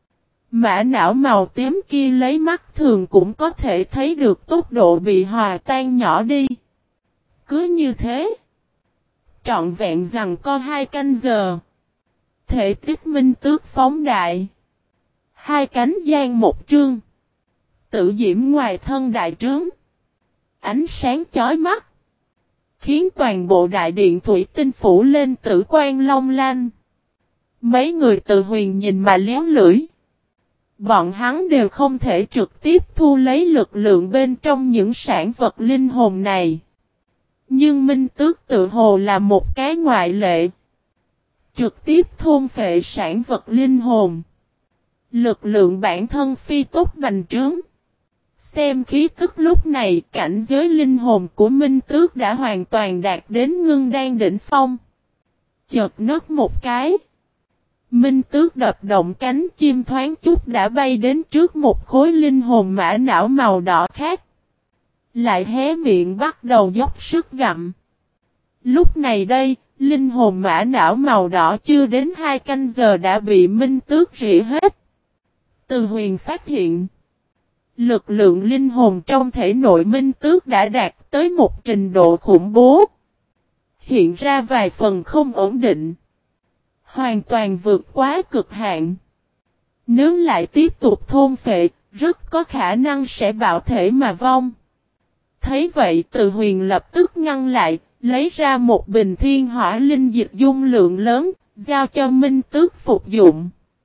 Mã não màu tím kia lấy mắt thường cũng có thể thấy được tốc độ bị hòa tan nhỏ đi. Cứ như thế, trọn vẹn rằng co hai canh giờ. Thể tích Minh Tước phóng đại. Hai cánh giang một trương. Tự diễm ngoài thân đại trướng. Ánh sáng chói mắt. Khiến toàn bộ đại điện thủy tinh phủ lên tử quang long lanh. Mấy người Từ Huyền nhìn mà léo lưỡi. Bọn hắn đều không thể trực tiếp thu lấy lực lượng bên trong những sản vật linh hồn này. Nhưng Minh Tước tự hồ là một cái ngoại lệ. Trực tiếp thôn phệ sản vật linh hồn. Lực lượng bản thân phi tốc bành trướng. Xem khí tức lúc này cảnh giới linh hồn của Minh Tước đã hoàn toàn đạt đến ngưng đan đỉnh phong. Chợt nứt một cái. Minh Tước đập động cánh chim thoáng chút đã bay đến trước một khối linh hồn mã não màu đỏ khác. Lại hé miệng bắt đầu dốc sức gặm. Lúc này đây, linh hồn mã não màu đỏ chưa đến hai canh giờ đã bị Minh Tước rỉ hết. Từ Huyền phát hiện, lực lượng linh hồn trong thể nội Minh Tước đã đạt tới một trình độ khủng bố. Hiện ra vài phần không ổn định. Hoàn toàn vượt quá cực hạn. Nếu lại tiếp tục thôn phệ, rất có khả năng sẽ bạo thể mà vong. Thấy vậy Từ Huyền lập tức ngăn lại, lấy ra một bình thiên hỏa linh dịch dung lượng lớn, giao cho Minh Tước phục dụng.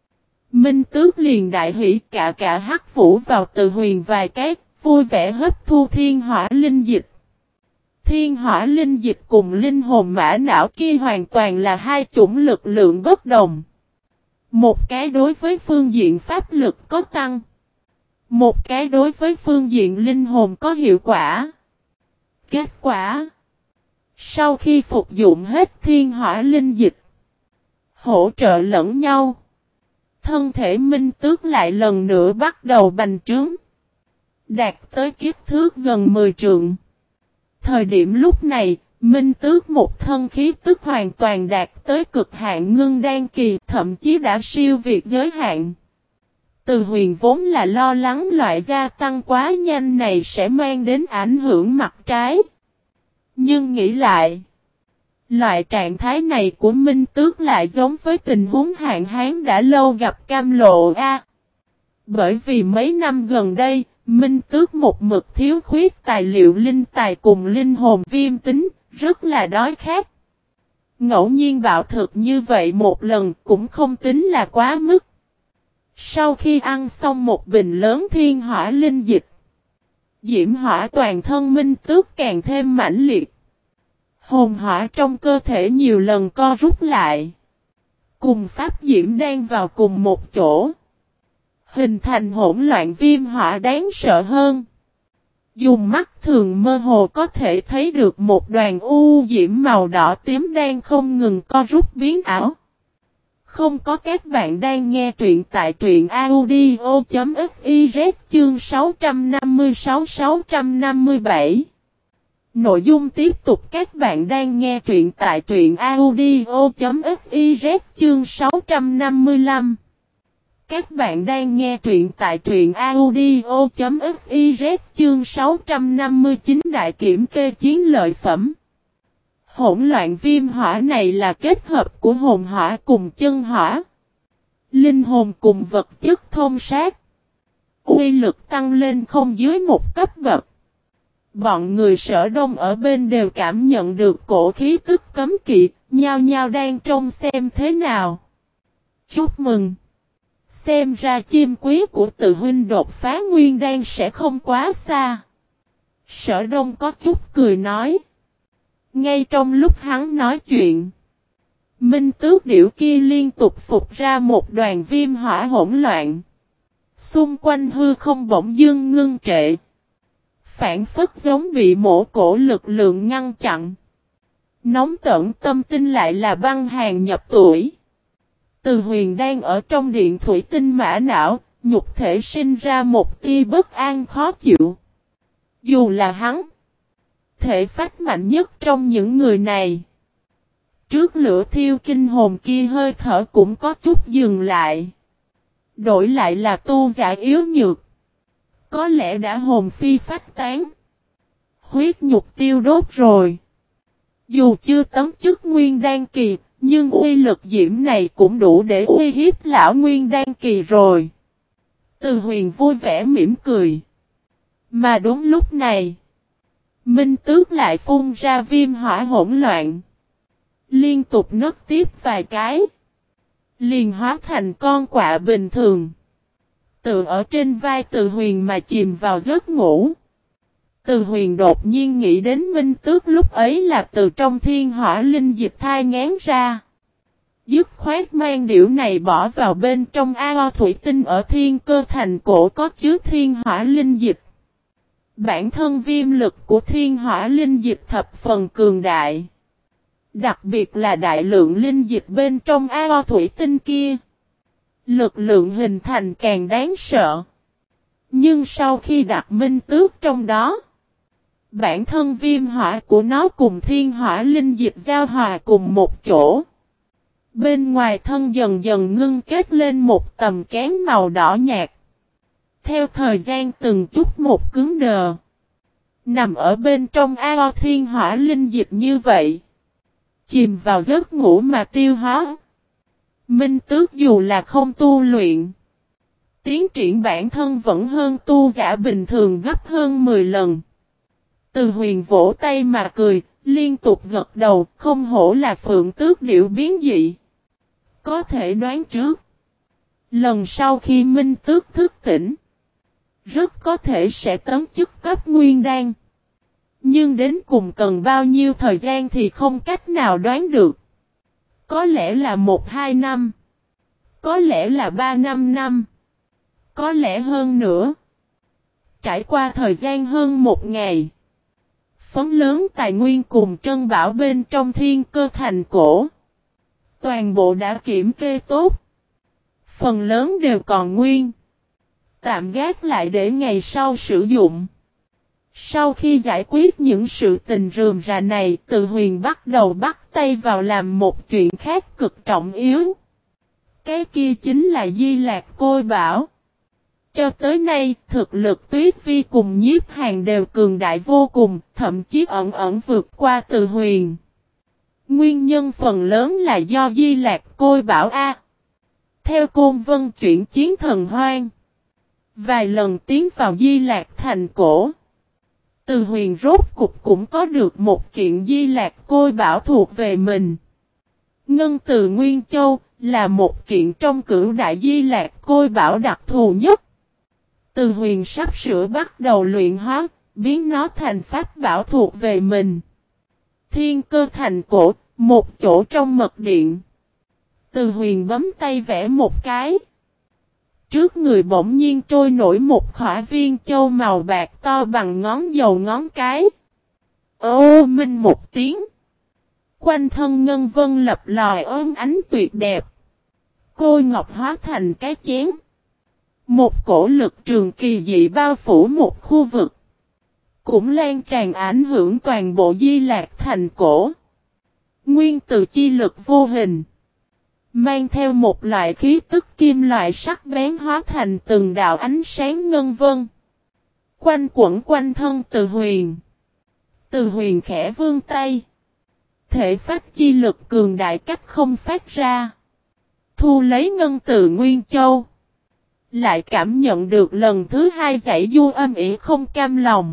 Minh Tước liền đại hỉ, cả cả hắc vũ vào Từ Huyền vài cái, vui vẻ hấp thu thiên hỏa linh dịch. Thiên hỏa linh dịch cùng linh hồn mã não kia hoàn toàn là hai chủng lực lượng bất đồng. Một cái đối với phương diện pháp lực có tăng. Một cái đối với phương diện linh hồn có hiệu quả. Kết quả, sau khi phục dụng hết thiên hỏa linh dịch, hỗ trợ lẫn nhau, thân thể Minh Tước lại lần nữa bắt đầu bành trướng, đạt tới kích thước gần mười trượng. Thời điểm lúc này, Minh Tước một thân khí tức hoàn toàn đạt tới cực hạn ngưng đan kỳ, thậm chí đã siêu việt giới hạn. Từ Huyền vốn là lo lắng loại gia tăng quá nhanh này sẽ mang đến ảnh hưởng mặt trái. Nhưng nghĩ lại, loại trạng thái này của Minh Tước lại giống với tình huống hạn hán đã lâu gặp cam lộ a. Bởi vì mấy năm gần đây, Minh Tước một mực thiếu khuyết tài liệu linh tài cùng linh hồn viêm tính, rất là đói khát. Ngẫu nhiên bạo thực như vậy một lần cũng không tính là quá mức. Sau khi ăn xong một bình lớn thiên hỏa linh dịch, diễm hỏa toàn thân Minh Tước càng thêm mãnh liệt. Hồn hỏa trong cơ thể nhiều lần co rút lại, cùng pháp diễm đang vào cùng một chỗ, hình thành hỗn loạn viêm hỏa đáng sợ hơn. Dùng mắt thường mơ hồ có thể thấy được một đoàn u diễm màu đỏ tím đang không ngừng co rút biến ảo. Không có các bạn đang nghe truyện tại truyện audio.fiz chương sáu trăm năm mươi sáu sáu trăm năm mươi bảy. Nội dung tiếp tục các bạn đang nghe truyện tại truyện audio.fiz chương sáu trăm năm mươi lăm. Các bạn đang nghe truyện tại truyện audio.fiz chương sáu trăm năm mươi chín đại kiểm kê chiến lợi phẩm. Hỗn loạn viêm hỏa này là kết hợp của hồn hỏa cùng chân hỏa. Linh hồn cùng vật chất thông sát. Uy lực tăng lên không dưới một cấp bậc. Bọn người Sở Đông ở bên đều cảm nhận được cổ khí tức cấm kỵ, nhao nhao đang trông xem thế nào. Chúc mừng! Xem ra chim quý của Từ huynh đột phá nguyên đan sẽ không quá xa. Sở Đông có chút cười nói. Ngay trong lúc hắn nói chuyện, Minh Tước điểu kia liên tục phục ra một đoàn viêm hỏa hỗn loạn. Xung quanh hư không bỗng dưng ngưng trệ. Phản phất giống bị mổ cổ lực lượng ngăn chặn. Nóng tận tâm tinh lại là băng hàng nhập tuổi. Từ Huyền đang ở trong điện thủy tinh mã não, nhục thể sinh ra một tia bất an khó chịu. Dù là hắn, thể phách mạnh nhất trong những người này. Trước lửa thiêu kinh hồn kia hơi thở cũng có chút dừng lại. Đổi lại là tu giả yếu nhược. Có lẽ đã hồn phi phách tán. Huyết nhục tiêu đốt rồi. Dù chưa tấm chức nguyên đan kỳ, nhưng uy lực diễm này cũng đủ để uy hiếp lão nguyên đan kỳ rồi. Từ Huyền vui vẻ mỉm cười. Mà đúng lúc này, Minh Tước lại phun ra viêm hỏa hỗn loạn. Liên tục nấc tiếp vài cái. Liền hóa thành con quạ bình thường. Tự ở trên vai Từ Huyền mà chìm vào giấc ngủ. Từ Huyền đột nhiên nghĩ đến Minh Tước lúc ấy là từ trong thiên hỏa linh dịch thai ngán ra. Dứt khoát mang điểu này bỏ vào bên trong ao thủy tinh ở thiên cơ thành cổ có chứa thiên hỏa linh dịch. Bản thân viêm lực của thiên hỏa linh dịch thập phần cường đại. Đặc biệt là đại lượng linh dịch bên trong ao thủy tinh kia. Lực lượng hình thành càng đáng sợ. Nhưng sau khi đặt Minh Tước trong đó, bản thân viêm hỏa của nó cùng thiên hỏa linh dịch giao hòa cùng một chỗ. Bên ngoài thân dần dần ngưng kết lên một tầm kén màu đỏ nhạt. Theo thời gian từng chút một cứng đờ. Nằm ở bên trong ao thiên hỏa linh dịch như vậy. Chìm vào giấc ngủ mà tiêu hóa. Minh Tước dù là không tu luyện. Tiến triển bản thân vẫn hơn tu giả bình thường gấp hơn mười lần. Từ Huyền vỗ tay mà cười, liên tục gật đầu, không hổ là phượng tước điểu biến dị. Có thể đoán trước. Lần sau khi Minh Tước thức tỉnh, rất có thể sẽ tấn chức cấp nguyên đan. Nhưng đến cùng cần bao nhiêu thời gian thì không cách nào đoán được. Có lẽ là một hai năm. Có lẽ là ba năm năm. Có lẽ hơn nữa. Trải qua thời gian hơn một ngày. Phấn lớn tài nguyên cùng trân bảo bên trong thiên cơ thành cổ. Toàn bộ đã kiểm kê tốt. Phần lớn đều còn nguyên. Tạm gác lại để ngày sau sử dụng. Sau khi giải quyết những sự tình rườm rà này, Từ Huyền bắt đầu bắt tay vào làm một chuyện khác cực trọng yếu. Cái kia chính là Di Lạc Côi Bảo. Cho tới nay, thực lực Tuyết Vi cùng Nhiếp Hàn đều cường đại vô cùng, thậm chí ẩn ẩn vượt qua Từ Huyền. Nguyên nhân phần lớn là do Di Lạc Côi Bảo A. Theo Côn Vân chuyển chiến thần hoang, vài lần tiến vào Di Lạc thành cổ, Từ Huyền rốt cục cũng có được một kiện Di Lạc Côi Bảo thuộc về mình. Ngân Từ Nguyên Châu là một kiện trong cửu đại Di Lạc Côi Bảo đặc thù nhất. Từ Huyền sắp sửa bắt đầu luyện hóa, biến nó thành pháp bảo thuộc về mình. Thiên cơ thành cổ, một chỗ trong mật điện. Từ Huyền bấm tay vẽ một cái. Trước người bỗng nhiên trôi nổi một khỏa viên châu màu bạc to bằng ngón dầu ngón cái. Ô minh một tiếng. Quanh thân ngân vân lập lòi ôm ánh tuyệt đẹp. Côi ngọc hóa thành cái chén. Một cổ lực trường kỳ dị bao phủ một khu vực. Cũng lan tràn ảnh hưởng toàn bộ Di Lạc thành cổ. Nguyên từ chi lực vô hình. Mang theo một loại khí tức kim loại sắc bén hóa thành từng đạo ánh sáng ngân vân. Quanh quẩn quanh thân Từ Huyền. Từ Huyền khẽ vươn tay. Thể phách chi lực cường đại cách không phát ra. Thu lấy ngân từ Nguyên Châu. Lại cảm nhận được lần thứ hai giải du âm ỉ không cam lòng.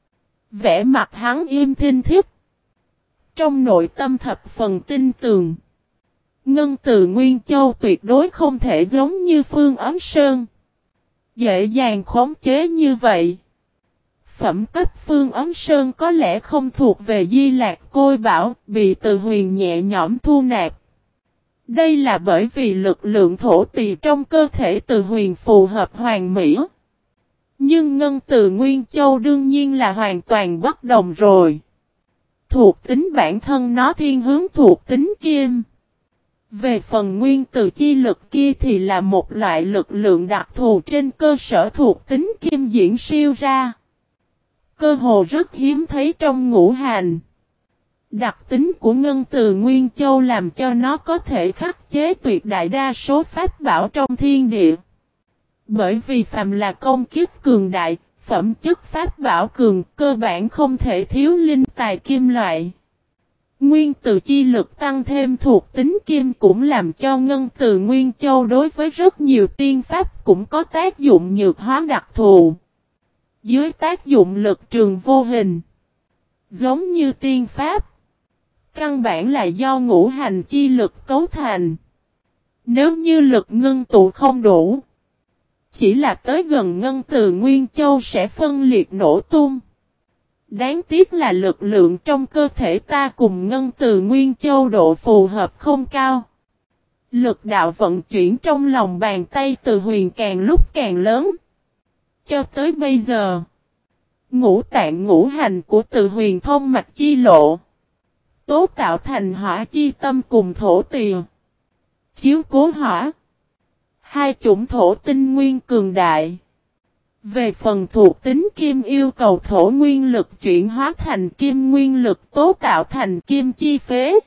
Vẻ mặt hắn im thinh thiết. Trong nội tâm thập phần tin tường. Ngân từ Nguyên Châu tuyệt đối không thể giống như Phương Ấm Sơn. Dễ dàng khống chế như vậy. Phẩm cấp Phương Ấm Sơn có lẽ không thuộc về Di Lạc Côi Bảo, bị Từ Huyền nhẹ nhõm thu nạp. Đây là bởi vì lực lượng thổ tỳ trong cơ thể Từ Huyền phù hợp hoàn mỹ. Nhưng Ngân từ Nguyên Châu đương nhiên là hoàn toàn bất đồng rồi. Thuộc tính bản thân nó thiên hướng thuộc tính kim. Về phần nguyên từ chi lực kia thì là một loại lực lượng đặc thù trên cơ sở thuộc tính kim diễn siêu ra. Cơ hồ rất hiếm thấy trong ngũ hành. Đặc tính của ngân từ Nguyên Châu làm cho nó có thể khắc chế tuyệt đại đa số pháp bảo trong thiên địa. Bởi vì phàm là công kiếp cường đại, phẩm chất pháp bảo cường, cơ bản không thể thiếu linh tài kim loại. Nguyên từ chi lực tăng thêm thuộc tính kim cũng làm cho ngân từ Nguyên Châu đối với rất nhiều tiên pháp cũng có tác dụng nhược hóa đặc thù. Dưới tác dụng lực trường vô hình, giống như tiên pháp, căn bản là do ngũ hành chi lực cấu thành. Nếu như lực ngưng tụ không đủ, chỉ là tới gần ngân từ Nguyên Châu sẽ phân liệt nổ tung. Đáng tiếc là lực lượng trong cơ thể ta cùng ngân từ Nguyên Châu độ phù hợp không cao. Lực đạo vận chuyển trong lòng bàn tay Từ Huyền càng lúc càng lớn. Cho tới bây giờ, ngũ tạng ngũ hành của Từ Huyền thông mạch chi lộ, tố tạo thành hỏa chi tâm cùng thổ tỳ, chiếu cố hỏa, hai chủng thổ tinh nguyên cường đại. Về phần thuộc tính kim yêu cầu thổ nguyên lực chuyển hóa thành kim nguyên lực tố tạo thành kim chi phế.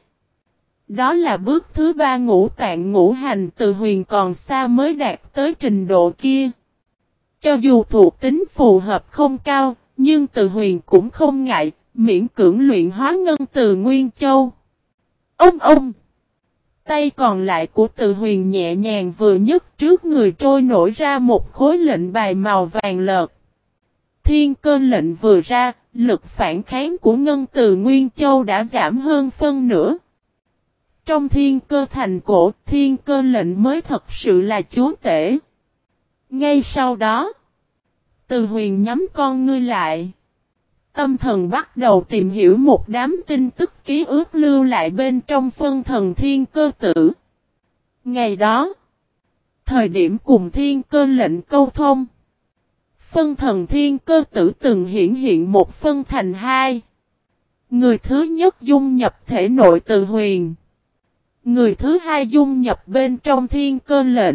Đó là bước thứ ba ngũ tạng ngũ hành Từ Huyền còn xa mới đạt tới trình độ kia. Cho dù thuộc tính phù hợp không cao, nhưng Từ Huyền cũng không ngại, miễn cưỡng luyện hóa ngân từ Nguyên Châu. Ông ông! Tay còn lại của Từ Huyền nhẹ nhàng vừa nhấc trước người trôi nổi ra một khối lệnh bài màu vàng lợt. Thiên cơ lệnh vừa ra, lực phản kháng của ngân từ Nguyên Châu đã giảm hơn phân nửa. trong thiên cơ thành cổ, thiên cơ lệnh mới thật sự là chúa tể. Ngay sau đó, Từ Huyền nhắm con ngươi lại. Tâm thần bắt đầu tìm hiểu một đám tin tức ký ức lưu lại bên trong phân thần thiên cơ tử. Ngày đó, thời điểm cùng thiên cơ lệnh câu thông, phân thần thiên cơ tử từng hiện hiện một phân thành hai. Người thứ nhất dung nhập thể nội Từ Huyền. Người thứ hai dung nhập bên trong thiên cơ lệnh.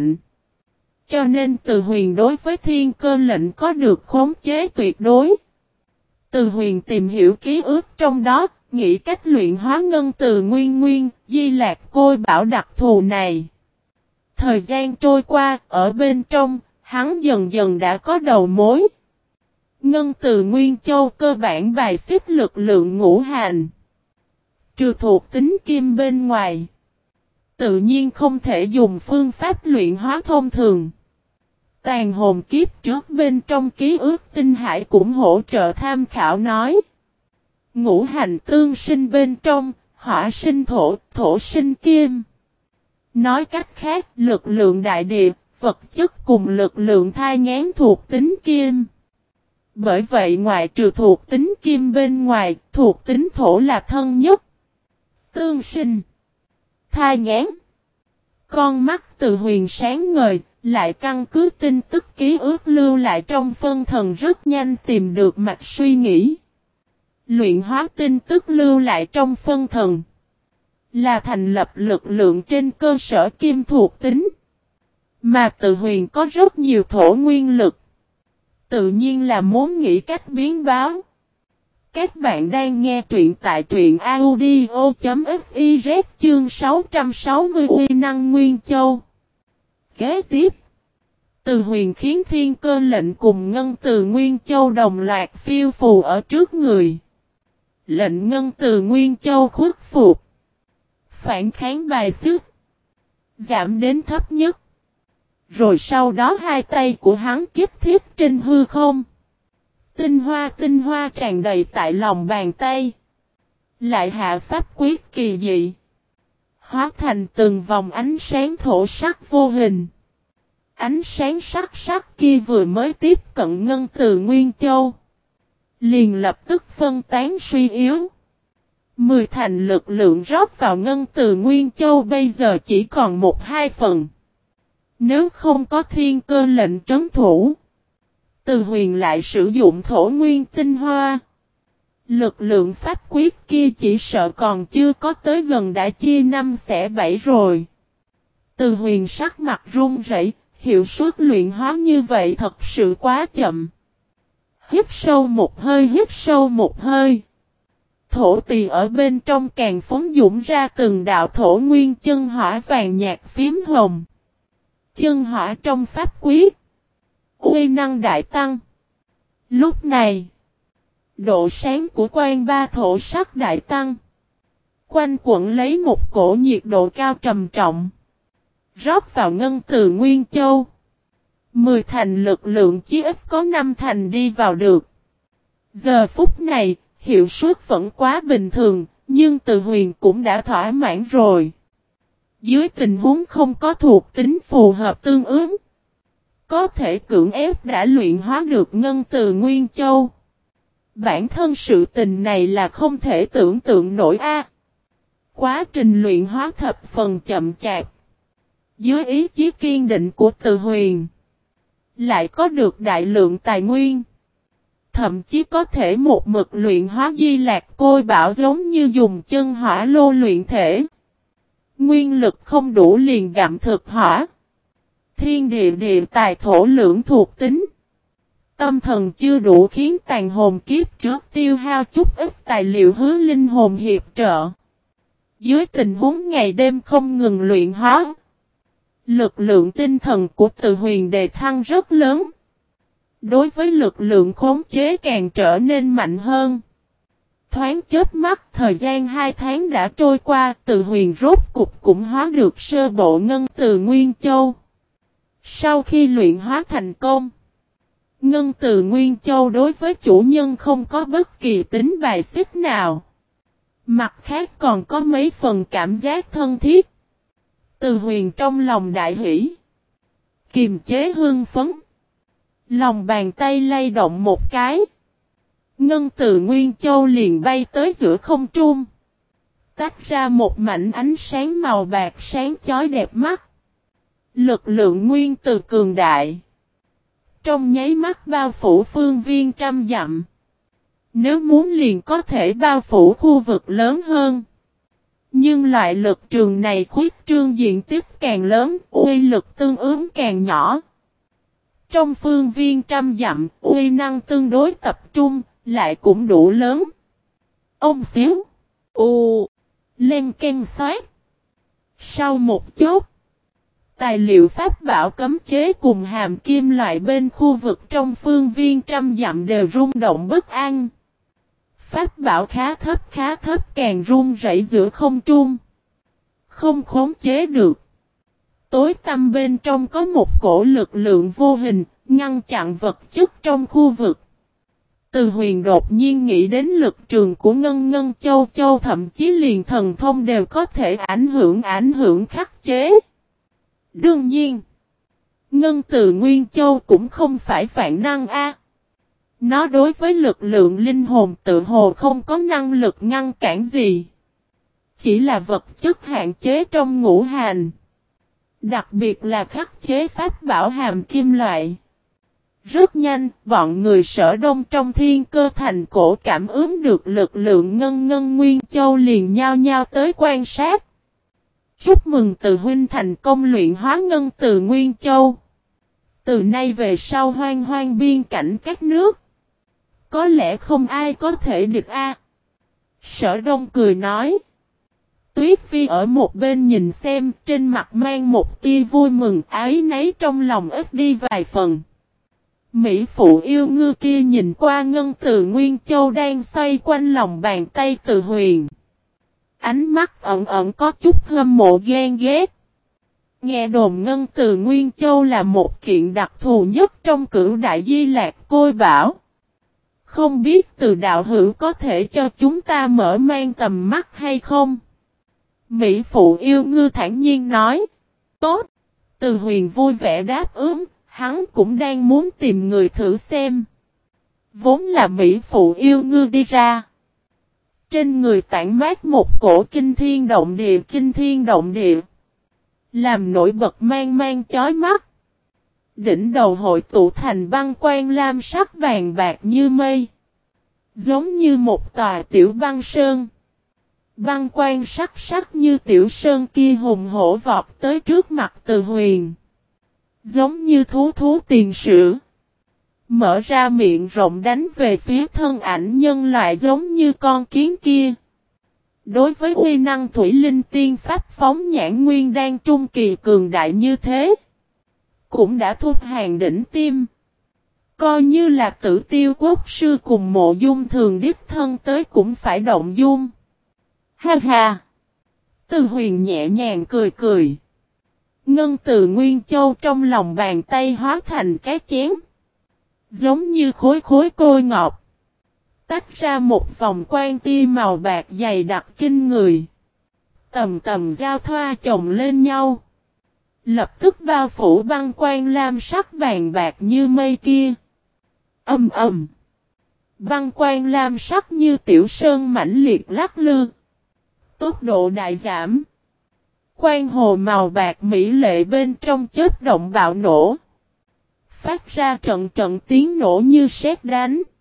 Cho nên Từ Huyền đối với thiên cơ lệnh có được khống chế tuyệt đối. Từ Huyền tìm hiểu ký ức trong đó, nghĩ cách luyện hóa ngân từ nguyên nguyên, di lạc côi bảo đặc thù này. Thời gian trôi qua, ở bên trong, hắn dần dần đã có đầu mối. Ngân từ Nguyên Châu cơ bản bài xích lực lượng ngũ hành. Trừ thuộc tính kim bên ngoài. Tự nhiên không thể dùng phương pháp luyện hóa thông thường. Tàn hồn kiếp trước bên trong ký ức tinh hải cũng hỗ trợ tham khảo nói. Ngũ hành tương sinh bên trong, hỏa sinh thổ, thổ sinh kim. Nói cách khác, lực lượng đại địa, vật chất cùng lực lượng thai nghén thuộc tính kim. Bởi vậy ngoại trừ thuộc tính kim bên ngoài, thuộc tính thổ là thân nhất. Tương sinh, thai nghén. Con mắt Từ Huyền sáng ngời, lại căn cứ tin tức ký ức lưu lại trong phân thần rất nhanh tìm được mạch suy nghĩ. Luyện hóa tin tức lưu lại trong phân thần là thành lập lực lượng trên cơ sở kim thuộc tính. Mà Từ Huyền có rất nhiều thổ nguyên lực. Tự nhiên là muốn nghĩ cách biến báo. Các bạn đang nghe truyện tại truyện audio chấm fiz chương sáu trăm sáu mươi uy năng Nguyên Châu. Kế tiếp, Từ Huyền khiến thiên cơ lệnh cùng ngân từ Nguyên Châu đồng loạt phiêu phù ở trước người. Lệnh ngân từ Nguyên Châu khuất phục. Phản kháng bài xích. Giảm đến thấp nhất. Rồi sau đó hai tay của hắn kiếp thiết trên hư không. Tinh hoa tinh hoa tràn đầy tại lòng bàn tay. Lại hạ pháp quyết kỳ dị. Hóa thành từng vòng ánh sáng thổ sắc vô hình. Ánh sáng sắc sắc kia vừa mới tiếp cận ngân từ Nguyên Châu. Liền lập tức phân tán suy yếu. Mười thành lực lượng rót vào ngân từ Nguyên Châu bây giờ chỉ còn một hai phần. Nếu không có thiên cơ lệnh trấn thủ, Từ Huyền lại sử dụng thổ nguyên tinh hoa. Lực lượng pháp quyết kia chỉ sợ còn chưa có tới gần đã chia năm xẻ bảy rồi. Từ Huyền sắc mặt run rẩy, hiệu suất luyện hóa như vậy thật sự quá chậm. Hít sâu một hơi, hít sâu một hơi. Thổ tỳ ở bên trong càng phóng dũng ra từng đạo thổ nguyên chân hỏa vàng nhạt phím hồng. Chân hỏa trong pháp quyết. Uy năng đại tăng. Lúc này, độ sáng của quan ba thổ sắc đại tăng. Quanh quẩn lấy một cổ nhiệt độ cao trầm trọng. Rót vào ngân từ Nguyên Châu. Mười thành lực lượng chí ít có năm thành đi vào được. Giờ phút này, hiệu suất vẫn quá bình thường, nhưng Từ Huyền cũng đã thỏa mãn rồi. Dưới tình huống không có thuộc tính phù hợp tương ứng, có thể cưỡng ép đã luyện hóa được ngân từ Nguyên Châu. Bản thân sự tình này là không thể tưởng tượng nổi a. Quá trình luyện hóa thập phần chậm chạp. Dưới ý chí kiên định của Từ Huyền, lại có được đại lượng tài nguyên. Thậm chí có thể một mực luyện hóa di lạc côi bảo giống như dùng chân hỏa lô luyện thể. Nguyên lực không đủ liền gặm thực hỏa. Thiên địa địa tài thổ lưỡng thuộc tính. Tâm thần chưa đủ khiến tàn hồn kiếp trước tiêu hao chút ít tài liệu hứa linh hồn hiệp trợ. Dưới tình huống ngày đêm không ngừng luyện hóa, lực lượng tinh thần của Từ Huyền đề thăng rất lớn. Đối với lực lượng khống chế càng trở nên mạnh hơn. Thoáng chớp mắt thời gian hai tháng đã trôi qua, Từ Huyền rốt cục cũng hóa được sơ bộ ngân từ Nguyên Châu. Sau khi luyện hóa thành công, ngân từ Nguyên Châu đối với chủ nhân không có bất kỳ tính bài xích nào. Mặt khác còn có mấy phần cảm giác thân thiết. Từ Huyền trong lòng đại hỷ. Kiềm chế hưng phấn. Lòng bàn tay lay động một cái. Ngân Từ Nguyên Châu liền bay tới giữa không trung. Tách ra một mảnh ánh sáng màu bạc sáng chói đẹp mắt. Lực lượng nguyên từ cường đại. Trong nháy mắt bao phủ phương viên trăm dặm. Nếu muốn liền có thể bao phủ khu vực lớn hơn. Nhưng loại lực trường này khuyết trương diện tích càng lớn, uy lực tương ứng càng nhỏ. Trong phương viên trăm dặm, uy năng tương đối tập trung, lại cũng đủ lớn. Ông xíu. U. Lên ken xoát. Sau một chút. Tài liệu pháp bảo cấm chế cùng hàm kim loại bên khu vực trong phương viên trăm dặm đều rung động bất an. Pháp bảo khá thấp khá thấp càng rung rẩy giữa không trung. Không khống chế được. Tối tăm bên trong có một cổ lực lượng vô hình, ngăn chặn vật chất trong khu vực. Từ Huyền đột nhiên nghĩ đến lực trường của Ngân Ngân Châu Châu, thậm chí liền thần thông đều có thể ảnh hưởng ảnh hưởng khắc chế. Đương nhiên, Ngân Từ Nguyên Châu cũng không phải vạn năng a. Nó đối với lực lượng linh hồn tự hồ không có năng lực ngăn cản gì. Chỉ là vật chất hạn chế trong ngũ hành. Đặc biệt là khắc chế pháp bảo hàm kim loại. Rất nhanh, bọn người Sở Đông trong Thiên Cơ Thành cổ cảm ứng được lực lượng Ngân Ngân Nguyên Châu liền nhao nhao tới quan sát. Chúc mừng Từ huynh thành công luyện hóa Ngân Từ Nguyên Châu. Từ nay về sau hoang hoang biên cảnh các nước. Có lẽ không ai có thể địch a. Sở Đông cười nói. Tuyết Phi ở một bên nhìn xem, trên mặt mang một tia vui mừng, ái nấy trong lòng ít đi vài phần. Mỹ phụ yêu ngư kia nhìn qua Ngân Từ Nguyên Châu đang xoay quanh lòng bàn tay Từ Huyền. Ánh mắt ẩn ẩn có chút hâm mộ ghen ghét. Nghe đồn Ngân Từ Nguyên Châu là một kiện đặc thù nhất trong cửu đại di lạc côi bảo. Không biết Từ đạo hữu có thể cho chúng ta mở mang tầm mắt hay không? Mỹ phụ yêu ngư thản nhiên nói. Tốt. Từ Huyền vui vẻ đáp ứng, hắn cũng đang muốn tìm người thử xem. Vốn là Mỹ phụ yêu ngư đi ra. Trên người tản mát một cổ kinh thiên động địa kinh thiên động địa. Làm nổi bật mang mang chói mắt. Đỉnh đầu hội tụ thành băng quan lam sắc vàng bạc như mây. Giống như một tòa tiểu băng sơn. Băng quan sắc sắc như tiểu sơn kia hùng hổ vọt tới trước mặt Từ Huyền. Giống như thú thú tiền sử. Mở ra miệng rộng đánh về phía thân ảnh nhân loại giống như con kiến kia. Đối với uy năng thủy linh tiên pháp phóng nhãn nguyên đan trung kỳ cường đại như thế. Cũng đã thuộc hàng đỉnh tim. Coi như là Tử Tiêu Quốc sư cùng Mộ Dung thường đích thân tới cũng phải động dung. Ha ha! Từ Huyền nhẹ nhàng cười cười. Ngân Từ Nguyên Châu trong lòng bàn tay hóa thành cái chén. Giống như khối khối côi ngọc. Tách ra một vòng quan tia màu bạc dày đặc kinh người. Tầm tầm giao thoa chồng lên nhau. Lập tức bao phủ băng quan lam sắc vàng bạc như mây kia. Âm ầm. Băng quan lam sắc như tiểu sơn mãnh liệt lắc lư. Tốc độ đại giảm. Quan hồ màu bạc mỹ lệ bên trong chớp động bạo nổ. Phát ra trận trận tiếng nổ như sét đánh.